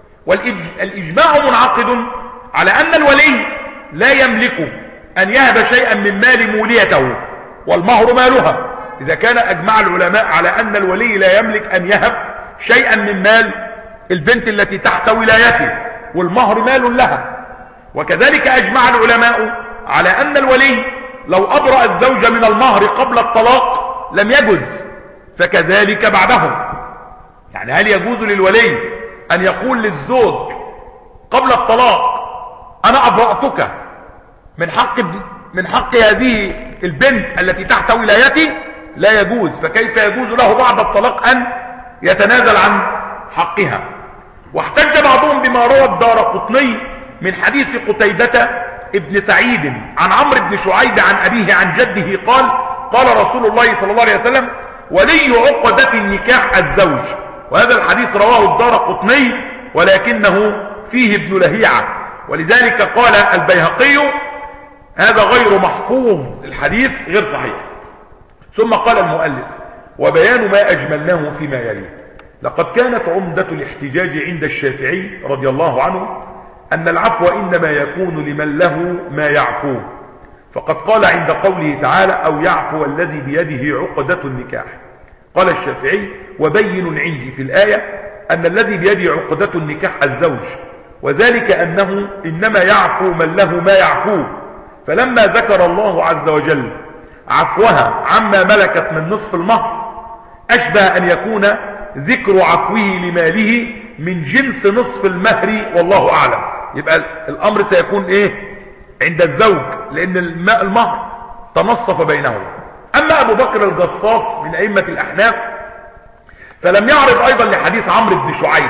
والإجماع منعقد على أن الولي لا يملك أن يهب شيئا من مال موليته والمهر مالها. إذا كان أجمع العلماء على أن الولي لا يملك أن يهب شيئا من مال البنت التي تحت ولايته والمهر مال لها، وكذلك أجمع العلماء على أن الولي لو أبرأ الزوج من المهر قبل الطلاق لم يجوز، فكذلك بعدهم. يعني هل يجوز للولي أن يقول للزوج قبل الطلاق أنا أبرأتك من حق من حق هذه البنت التي تحت ولايتي؟ لا يجوز. فكيف يجوز له بعد الطلاق أن يتنازل عن حقها؟ واحتج بعضهم بما روى الدارقطني من حديث قتيبة ابن سعيد عن عمرو بن شعيب عن أبيه عن جده قال قال رسول الله صلى الله عليه وسلم ولي عقدة النكاح الزوج. وهذا الحديث رواه الدارقطني ولكنه فيه ابن لهيعة، ولذلك قال البيهقي هذا غير محفوظ، الحديث غير صحيح. ثم قال المؤلف وبيان ما أجملناه فيما يليه. لقد كانت عمدة الاحتجاج عند الشافعي رضي الله عنه أن العفو إنما يكون لمن له ما يعفوه، فقد قال عند قوله تعالى أو يعفو الذي بيده عقدة النكاح. قال الشافعي وبين عندي في الآية أن الذي بيده عقدة النكاح الزوج، وذلك أنه إنما يعفو من له ما يعفوه، فلما ذكر الله عز وجل عفوها عما ملكت من نصف المهر أشبه أن يكون ذكر عفوه لماله من جنس نصف المهر، والله أعلم. يبقى الأمر سيكون إيه عند الزوج، لأن المهر تنصف بينهم. أما أبو بكر الجصاص من أئمة الأحناف فلم يعرض أيضا لحديث عمرو بن شعيب،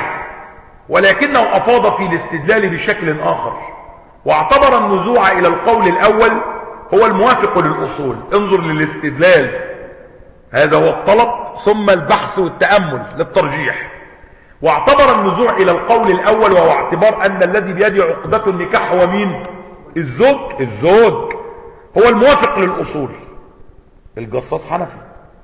ولكنه أفاض في الاستدلال بشكل آخر، واعتبر النزوع إلى القول الأول هو الموافق للأصول. انظر للاستدلال، هذا هو الطلب ثم البحث والتأمل للترجيح. واعتبر النزوع إلى القول الأول وهو اعتبار أن الذي بيده عقدة النكاح هو مين؟ الزوج. الزوج هو الموافق للأصول. الجصاص حنفي.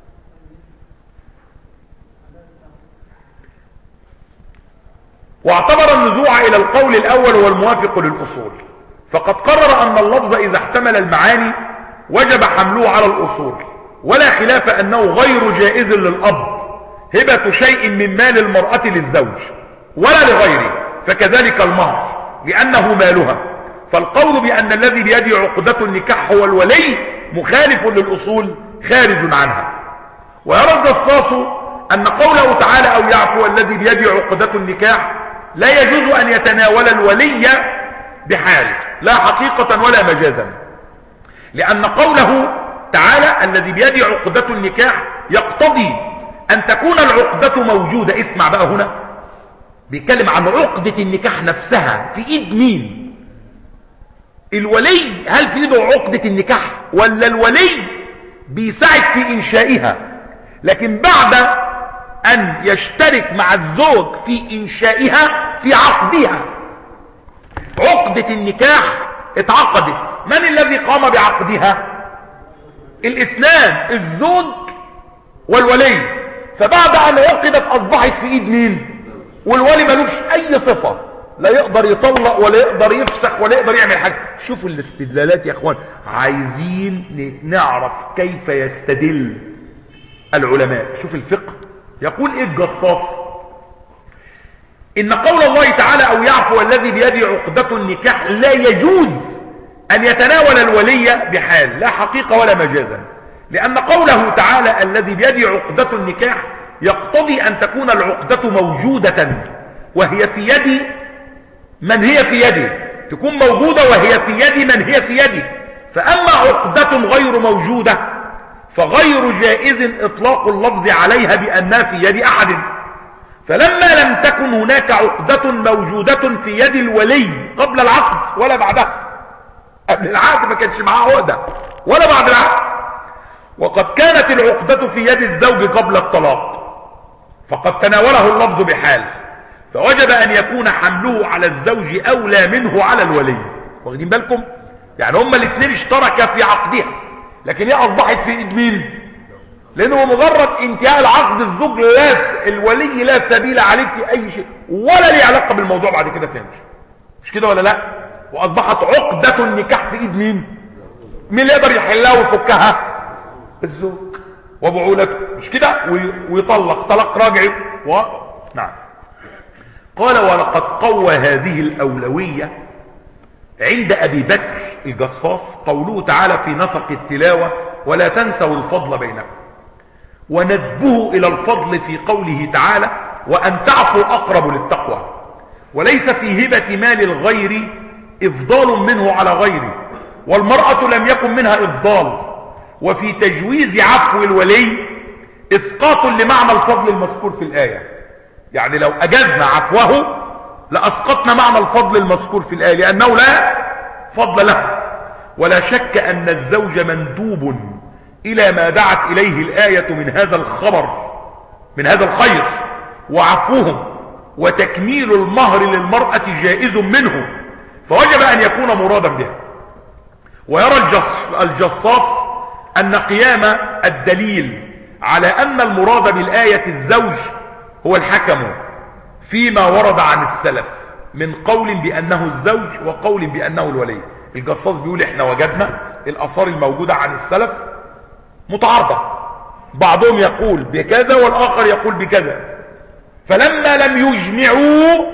واعتبر النزوع إلى القول الأول هو الموافق للأصول، فقد قرر أن اللفظ إذا احتمل المعاني وجب حمله على الأصول، ولا خلاف أنه غير جائز للأب هبة شيء من مال المرأة للزوج ولا لغيره، فكذلك المهر لأنه مالها. فالقول بأن الذي بيده عقدة النكاح هو الولي مخالف للأصول خارج عنها. ويرى الجصاص أن قوله تعالى أو يعفو الذي بيده عقدة النكاح لا يجوز أن يتناول الولي بحال، لا حقيقة ولا مجازا، لأن قوله تعالى الذي بيده عقدة النكاح يقتضي أن تكون العقدة موجودة. اسمع بقى، هنا بيتكلم عن عقدة النكاح نفسها في إيد مين؟ الولي. هل في إيده عقدة النكاح ولا الولي بيساعد في إنشائها؟ لكن بعد أن يشترك مع الزوج في إنشائها في عقدها، عقدة النكاح اتعقدت، من الذي قام بعقدها؟ الاثنان الزوج والولي، فبعد ان عقدت اصبحت في ايد مين؟ والولي ملوش اي صفة، لا يقدر يطلق ولا يقدر يفسخ ولا يقدر يعمل حاجة. شوفوا الاستدلالات يا اخوان، عايزين نعرف كيف يستدل العلماء. شوف الفقه يقول ايه الجصاص؟ ان قول الله تعالى او يعفو الذي بيده عقدة النكاح لا يجوز ان يتناول الولي بحال، لا حقيقة ولا مجازا، لان قوله تعالى الذي بيده عقدة النكاح يقتضي ان تكون العقدة موجودة وهي في يد من هي في يده، تكون موجودة وهي في يد من هي في يده. فاما عقدة غير موجودة فغير جائز اطلاق اللفظ عليها بانها في يد احد. فلما لم تكن هناك عقدة موجودة في يد الولي قبل العقد ولا بعدها، قبل العقد ما كانش معاه عقدة ولا بعد العقد، وقد كانت العقدة في يد الزوج قبل الطلاق، فقد تناوله اللفظ بحال، فوجب ان يكون حمله على الزوج اولى منه على الولي. واخدين بالكم؟ يعني هما الاثنين اشتركا في عقدها، لكن هي اصبحت في ايد مين؟ لانه مجرد انتهاء العقد الزوج لا الولي لا سبيل عليه في اي شيء ولا ليه علاقه بالموضوع بعد كده تاني، مش كده ولا لا؟ واصبحت عقده النكاح في ايد مين؟ مين اللي يقدر يحلها ويفكها؟ الزوج وبعولته، مش كده؟ ويطلق طلاق راجعي و... نعم. قال ولقد قوى هذه الاولويه عند ابي بكر الجصاص قوله تعالى في نسق التلاوه ولا تنسوا الفضل بينكم، وندبه الى الفضل في قوله تعالى وان تعفوا اقرب للتقوى، وليس في هبه مال الغير افضال منه على غيره، والمراه لم يكن منها افضال، وفي تجويز عفو الولي اسقاط لمعنى الفضل المذكور في الايه. يعني لو اجزنا عفوه لاسقطنا معنى الفضل المذكور في الايه، لانه لا فضل له. ولا شك ان الزوج مندوب الى ما دعت اليه الايه من هذا الخبر من هذا الخير، وعفوهم وتكميل المهر للمراه جائز منه، فوجب ان يكون مرادا بها. ويرى الجصاص ان قيام الدليل على ان المراد بالايه الزوج هو الحكم فيما ورد عن السلف من قول بانه الزوج وقول بانه الولي. الجصاص بيقول احنا وجدنا الاثار الموجوده عن السلف متعارضه، بعضهم يقول بكذا والاخر يقول بكذا، فلما لم يجمعوا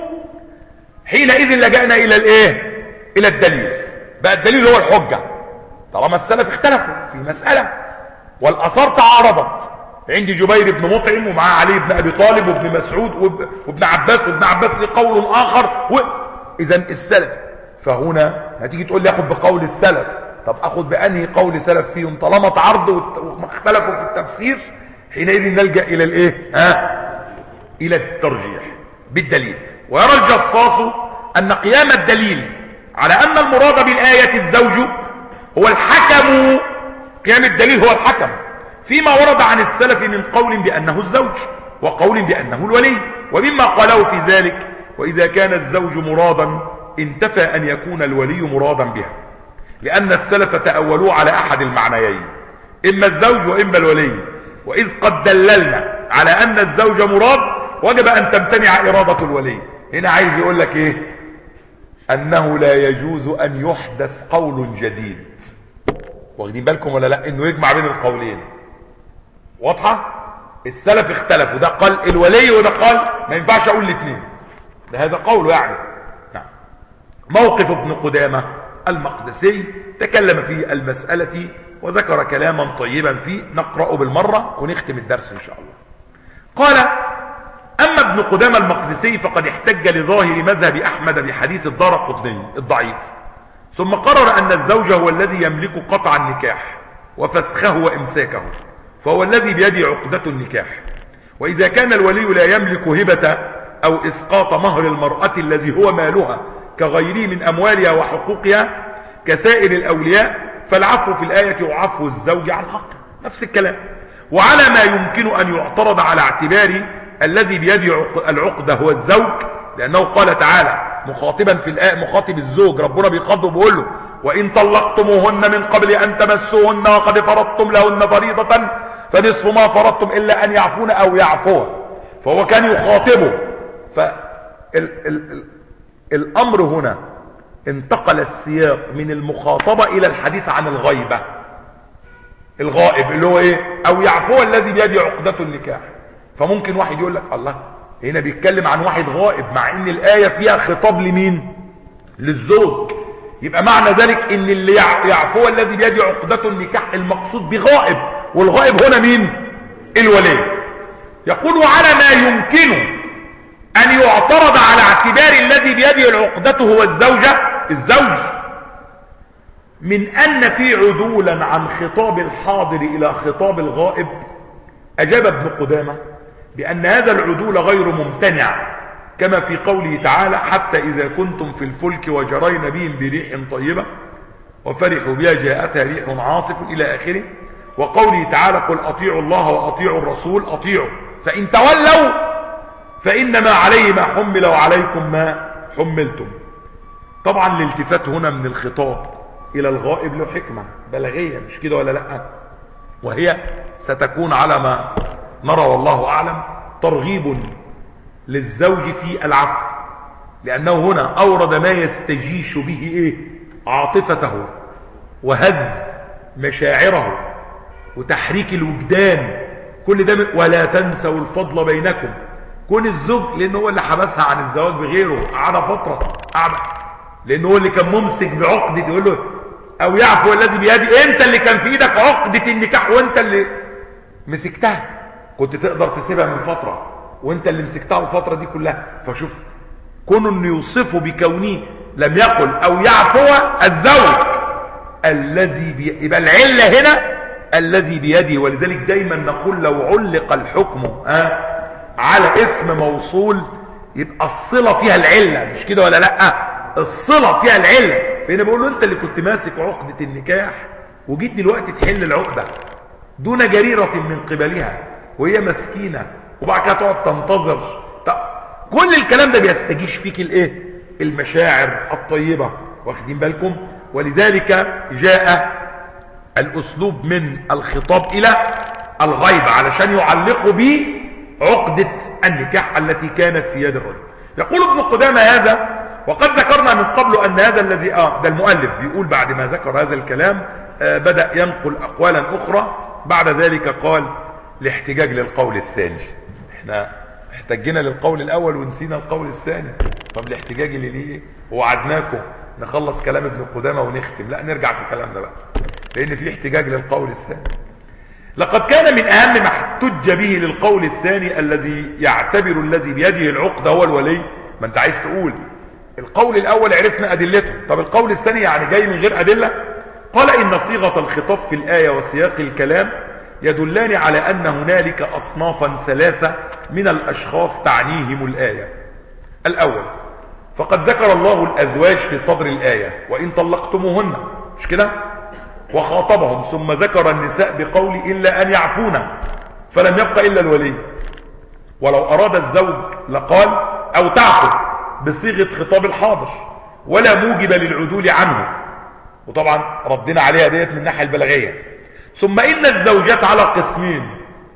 حينئذ لجأنا الى الايه؟ الى الدليل. بقى الدليل هو الحجه طالما السلف اختلفوا في مساله والاثار تعارضت. عندي جبير بن مطعم ومعاه علي بن ابي طالب وابن مسعود وابن عباس، وابن عباس له قول اخر و... اذا السلف، فهنا هتيجي تقول لي اخد بقول السلف، طب اخد بانهي قول سلف فيهم؟ طالما تعارضوا واختلفوا في التفسير حينئذ نلجا الى الايه؟ ها؟ الى الترجيح بالدليل. ويرى الجصاص ان قيام الدليل على ان المراد بالايه الزوج هو الحكم، قيام الدليل هو الحكم فيما ورد عن السلف من قول بانه الزوج وقول بانه الولي، ومما قاله في ذلك واذا كان الزوج مرادا انتفى ان يكون الولي مرادا بها، لان السلف تأولوا على احد المعنيين، اما الزوج واما الولي. واذ قد دللنا على ان الزوج مراد وجب ان تمتنع اراده الولي. هنا عايز يقول لك ايه؟ انه لا يجوز ان يحدث قول جديد. واخدين بالكم ولا لا؟ انه يجمع بين القولين. واضحه؟ السلف اختلفوا، ده قال الولي وده قال ما ينفعش اقول الاثنين، ده هذا قوله يعني. نعم. موقف ابن قدامه المقدسي تكلم في المساله وذكر كلاما طيبا فيه، نقرأه بالمره ونختم الدرس ان شاء الله. قال: اما ابن قدامه المقدسي فقد احتج لظاهر مذهب احمد بحديث الدارقطني الضعيف، ثم قرر ان الزوج هو الذي يملك قطع النكاح وفسخه وامساكه، فهو الذي بيده عقدة النكاح. واذا كان الولي لا يملك هبة او اسقاط مهر المرأة الذي هو مالها كغيره من اموالها وحقوقها كسائر الاولياء، فالعفو في الاية وعفو الزوج عن حقه، نفس الكلام. وعلى ما يمكن ان يعترض على اعتبار الذي بيده العقدة هو الزوج، لانه قال تعالى مخاطبا في الآية، مخاطب الزوج، ربنا بيخاطبه بيقول له وإن طلقتموهن من قبل أن تمسوهن وقد فرضتم لهن فريضة فنصف ما فرضتم إلا أن يعفون أو يعفون. فهو كان يخاطبه. فالأمر هنا انتقل السياق من المخاطبة إلى الحديث عن الغيبة، الغائب اللي هو إيه؟ أو يعفو الذي بيده عقدة النكاح. فممكن واحد يقول لك الله هنا بيتكلم عن واحد غائب، مع ان الآية فيها خطاب لمين؟ للزوج. يبقى معنى ذلك ان اللي يعفو الذي بيده عقدة النكاح المقصود بغائب، والغائب هنا مين؟ الولي. يقول وعلى ما يمكن ان يعترض على اعتبار الذي بيده العقدة هو الزوجة الزوج من ان في عدولا عن خطاب الحاضر الى خطاب الغائب، اجاب ابن قدامة بأن هذا العدول غير ممتنع، كما في قوله تعالى حتى إذا كنتم في الفلك وجرين بهم بريح طيبة وفرحوا بها جاءتها ريح عاصف إلى آخره، وقوله تعالى قل أطيعوا الله وأطيعوا الرسول أطيعوا فإن تولوا فإنما عليه ما حمل وعليكم ما حملتم. طبعا الالتفات هنا من الخطاب إلى الغائب له حكمة بلاغية، مش كده ولا لأ؟ وهي ستكون على ما نرى والله أعلم ترغيب للزوج في العفو، لأنه هنا أورد ما يستجيش به إيه؟ عاطفته وهز مشاعره وتحريك الوجدان، كل ده. ولا تنسوا الفضل بينكم. كون الزوج لأنه هو اللي حبسها عن الزواج بغيره قعد فترة قعد، لأنه هو اللي كان ممسك بعقدة، يقول له أو يعفو الذي بيده، أنت اللي كان في إيدك عقدة النكاح وأنت اللي مسكتها، كنت تقدر تسيبها من فترة وانت اللي مسكتها الفترة دي كلها. فشوف كون انه يوصفه بكونه لم يقل او يعفو الزوج الذي بي... يبقى العلة هنا الذي بيده. ولذلك دايما نقول لو علق الحكم ها على اسم موصول يبقى الصلة فيها العلة، مش كده ولا لا؟ الصلة فيها العلة. فهنا بقول له انت اللي كنت ماسك عقدة النكاح وجيت دلوقتي تحل العقدة دون جريرة من قبلها وهي مسكينة، وبعد كده تقعد تنتظر. كل الكلام ده بيستجيش فيك الايه؟ المشاعر الطيبة، واخدين بالكم؟ ولذلك جاء الاسلوب من الخطاب الى الغيب علشان يعلقوا به عقدة النكاح التي كانت في يد الرجل. يقول ابن قدامة هذا وقد ذكرنا من قبل ان هذا الذي اه ده المؤلف بيقول بعد ما ذكر هذا الكلام آه بدأ ينقل اقوالا اخرى. بعد ذلك قال الاحتجاج للقول الثاني. احنا احتجنا للقول الاول ونسينا القول الثاني، طب الاحتجاج اللي ليه؟ وعدناكم نخلص كلام ابن قدامة ونختم، لا نرجع في الكلام ده بقى لان في احتجاج للقول الثاني. لقد كان من اهم ما احتج به للقول الثاني الذي يعتبر الذي بيده العقدة هو الولي. ما انت عايز تقول القول الاول عرفنا ادلته، طب القول الثاني يعني جاي من غير ادلة؟ قال ان صيغة الخطاب في الاية وسياق الكلام يدلان على أن هنالك أصنافا ثلاثة من الأشخاص تعنيهم الآية. الأول فقد ذكر الله الأزواج في صدر الآية وإن طلقتموهن، مش كده؟ وخاطبهم، ثم ذكر النساء بقول إلا أن يعفونا، فلم يبق إلا الولي. ولو أراد الزوج لقال أو تعفو بصيغة خطاب الحاضر ولا موجب للعدول عنه، وطبعا ردنا عليها ديت من الناحية البلاغية. ثم إن الزوجات على قسمين: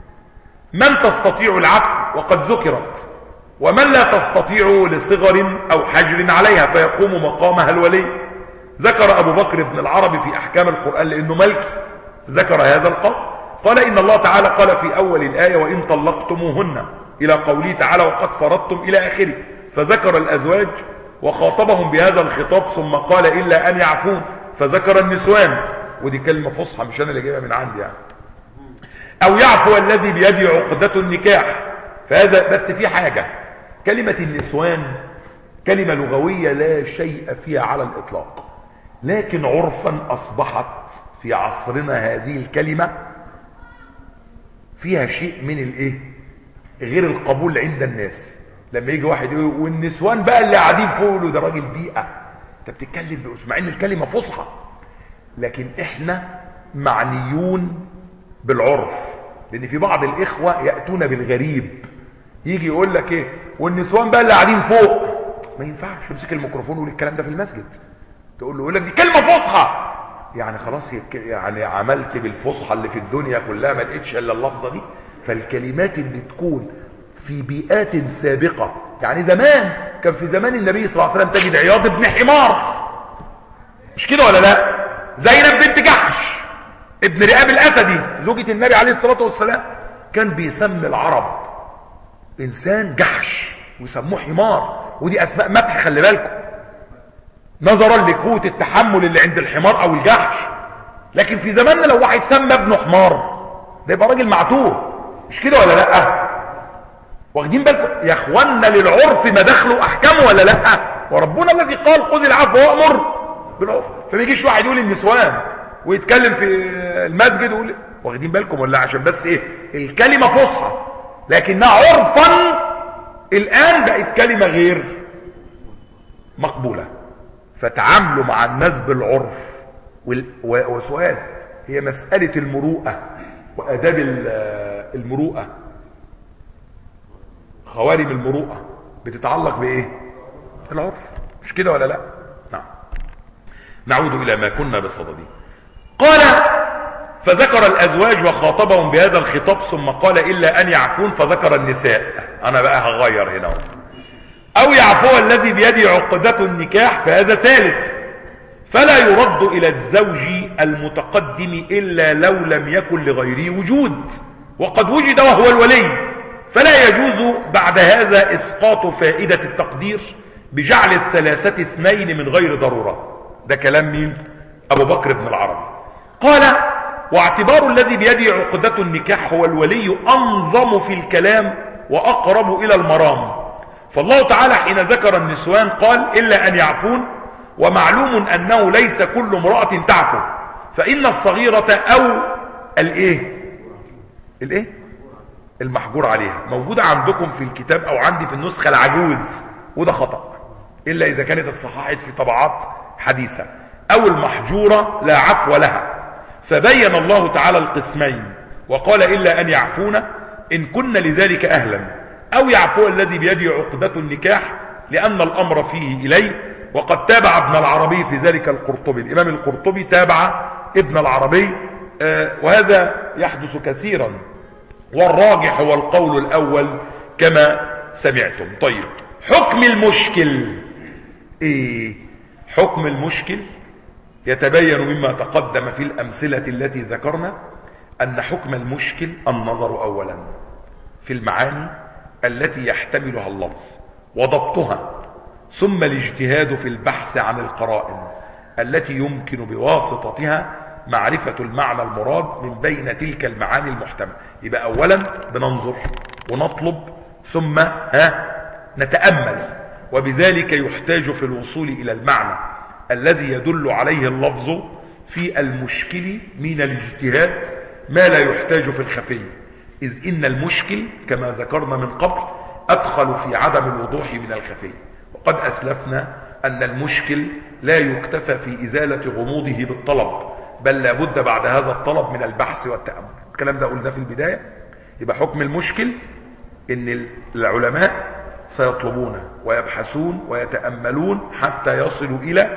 من تستطيع العفو وقد ذكرت، ومن لا تستطيع لصغر أو حجر عليها فيقوم مقامها الولي. ذكر أبو بكر بن العربي في أحكام القرآن لأنه ملكي ذكر هذا القول، قال إن الله تعالى قال في أول الآية وإن طلقتموهن إلى قوله تعالى وقد فرضتم إلى آخره، فذكر الأزواج وخاطبهم بهذا الخطاب، ثم قال إلا أن يعفون فذكر النسوان، ودي كلمة فصحى مش أنا اللي جايبها من عندي يعني. أو يعفو الذي بيده عقدة النكاح، فهذا بس في حاجة، كلمة النسوان كلمة لغوية لا شيء فيها على الإطلاق، لكن عرفا أصبحت في عصرنا هذه الكلمة فيها شيء من الإيه؟ غير القبول عند الناس. لما يجي واحد يقول والنسوان بقى اللي قاعدين فوق له ده راجل بيئة، انت بتتكلم بأسلوب، مع ان الكلمة فصحى، لكن احنا معنيون بالعرف، لان في بعض الاخوة يأتون بالغريب، يجي يقول لك ايه والنسوان بقى اللي قاعدين فوق، ما ينفعش يمسك الميكروفون ويقول الكلام ده في المسجد، تقول له يقول لك دي كلمه فصحى، يعني خلاص هي يعني عملت بالفصحى اللي في الدنيا كلها ما لقيتش الا اللفظه دي. فالكلمات اللي تكون في بيئات سابقه، يعني زمان كان في زمان النبي صلى الله عليه وسلم تجد عياض بن حمار، مش كده ولا لا؟ زينب بنت جحش ابن رئاب الاسدي زوجة النبي عليه الصلاه والسلام، كان بيسمي العرب انسان جحش ويسموه حمار، ودي اسماء مدح خلي بالكم، نظرا لقوه التحمل اللي عند الحمار او الجحش. لكن في زماننا لو واحد سمى ابنه حمار ده يبقى راجل معتوه، مش كده ولا لا؟ واخدين بالكم يا اخوانا؟ للعرف مداخله احكامه ولا لا؟ وربنا الذي قال خذ العفو وامر بالعرف. فما يجيش واحد يقول النسوان ويتكلم في المسجد ويقول، واخدين بالكم ولا؟ عشان بس ايه؟ الكلمه فصحى لكنها عرفا الان بقت كلمه غير مقبوله. فتعاملوا مع الناس بالعرف. وسؤال، هي مساله المروءه واداب المروءه، خوارم المروءه بتتعلق بايه؟ العرف، مش كده ولا لا؟ نعم. نعود الى ما كنا بصدده. قال فذكر الازواج وخاطبهم بهذا الخطاب ثم قال الا ان يعفون، فذكر النساء. انا بقى هغير هنا، او يعفو الذي بيده عقدة النكاح، فهذا ثالث، فلا يرد الى الزوج المتقدم الا لو لم يكن لغيره وجود، وقد وجد وهو الولي، فلا يجوز بعد هذا اسقاط فائدة التقدير بجعل الثلاثة اثنين من غير ضرورة. ده كلام مين؟ ابو بكر بن العربي. قال واعتبار الذي بيده عقدة النكاح هو الولي انظم في الكلام واقرب الى المرام، فالله تعالى حين ذكر النسوان قال الا ان يعفون، ومعلوم انه ليس كل امرأة تعفو، فان الصغيرة او الايه الايه المحجور عليها موجودة عندكم في الكتاب او عندي في النسخة العجوز، وده خطأ الا اذا كانت اتصححت في طبعات حديثة، او المحجورة لا عفو لها. فبين الله تعالى القسمين وقال الا ان يعفون ان كن لذلك اهلا، او يعفو الذي بيده عقدة النكاح لان الامر فيه اليه. وقد تابع ابن العربي في ذلك القرطبي، الامام القرطبي تابع ابن العربي، آه وهذا يحدث كثيرا، والراجح هو القول الاول كما سمعتم. طيب، حكم المشكل ايه؟ حكم المشكل يتبين مما تقدم في الامثلة التي ذكرنا ان حكم المشكل النظر اولا في المعاني التي يحتملها اللفظ وضبطها، ثم الاجتهاد في البحث عن القرائن التي يمكن بواسطتها معرفة المعنى المراد من بين تلك المعاني المحتملة. يبقى اولا بننظر ونطلب ثم ها نتأمل، وبذلك يحتاج في الوصول الى المعنى الذي يدل عليه اللفظ في المشكل من الاجتهاد ما لا يحتاج في الخفي، إذ إن المشكل كما ذكرنا من قبل أدخل في عدم الوضوح من الخفي. وقد أسلفنا أن المشكل لا يكتفى في إزالة غموضه بالطلب، بل لابد بعد هذا الطلب من البحث والتأمل. الكلام ده قلنا في البداية. يبقى حكم المشكل إن العلماء سيطلبون ويبحثون ويتأملون حتى يصلوا إلى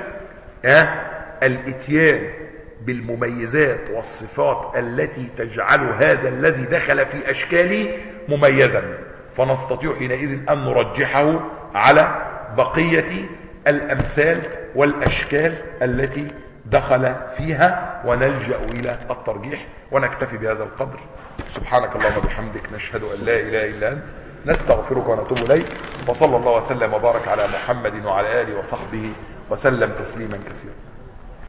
الاتيان بالمميزات والصفات التي تجعل هذا الذي دخل في أشكاله مميزا، فنستطيع حينئذ أن نرجحه على بقية الأمثال والأشكال التي دخل فيها، ونلجأ إلى الترجيح. ونكتفي بهذا القدر. سبحانك اللهم وبحمدك، نشهد أن لا إله إلا أنت، نستغفرك ونتوب إليك. وصلى الله وسلم وبارك على محمد وعلى آله وصحبه وسلم تسليما كثيرا.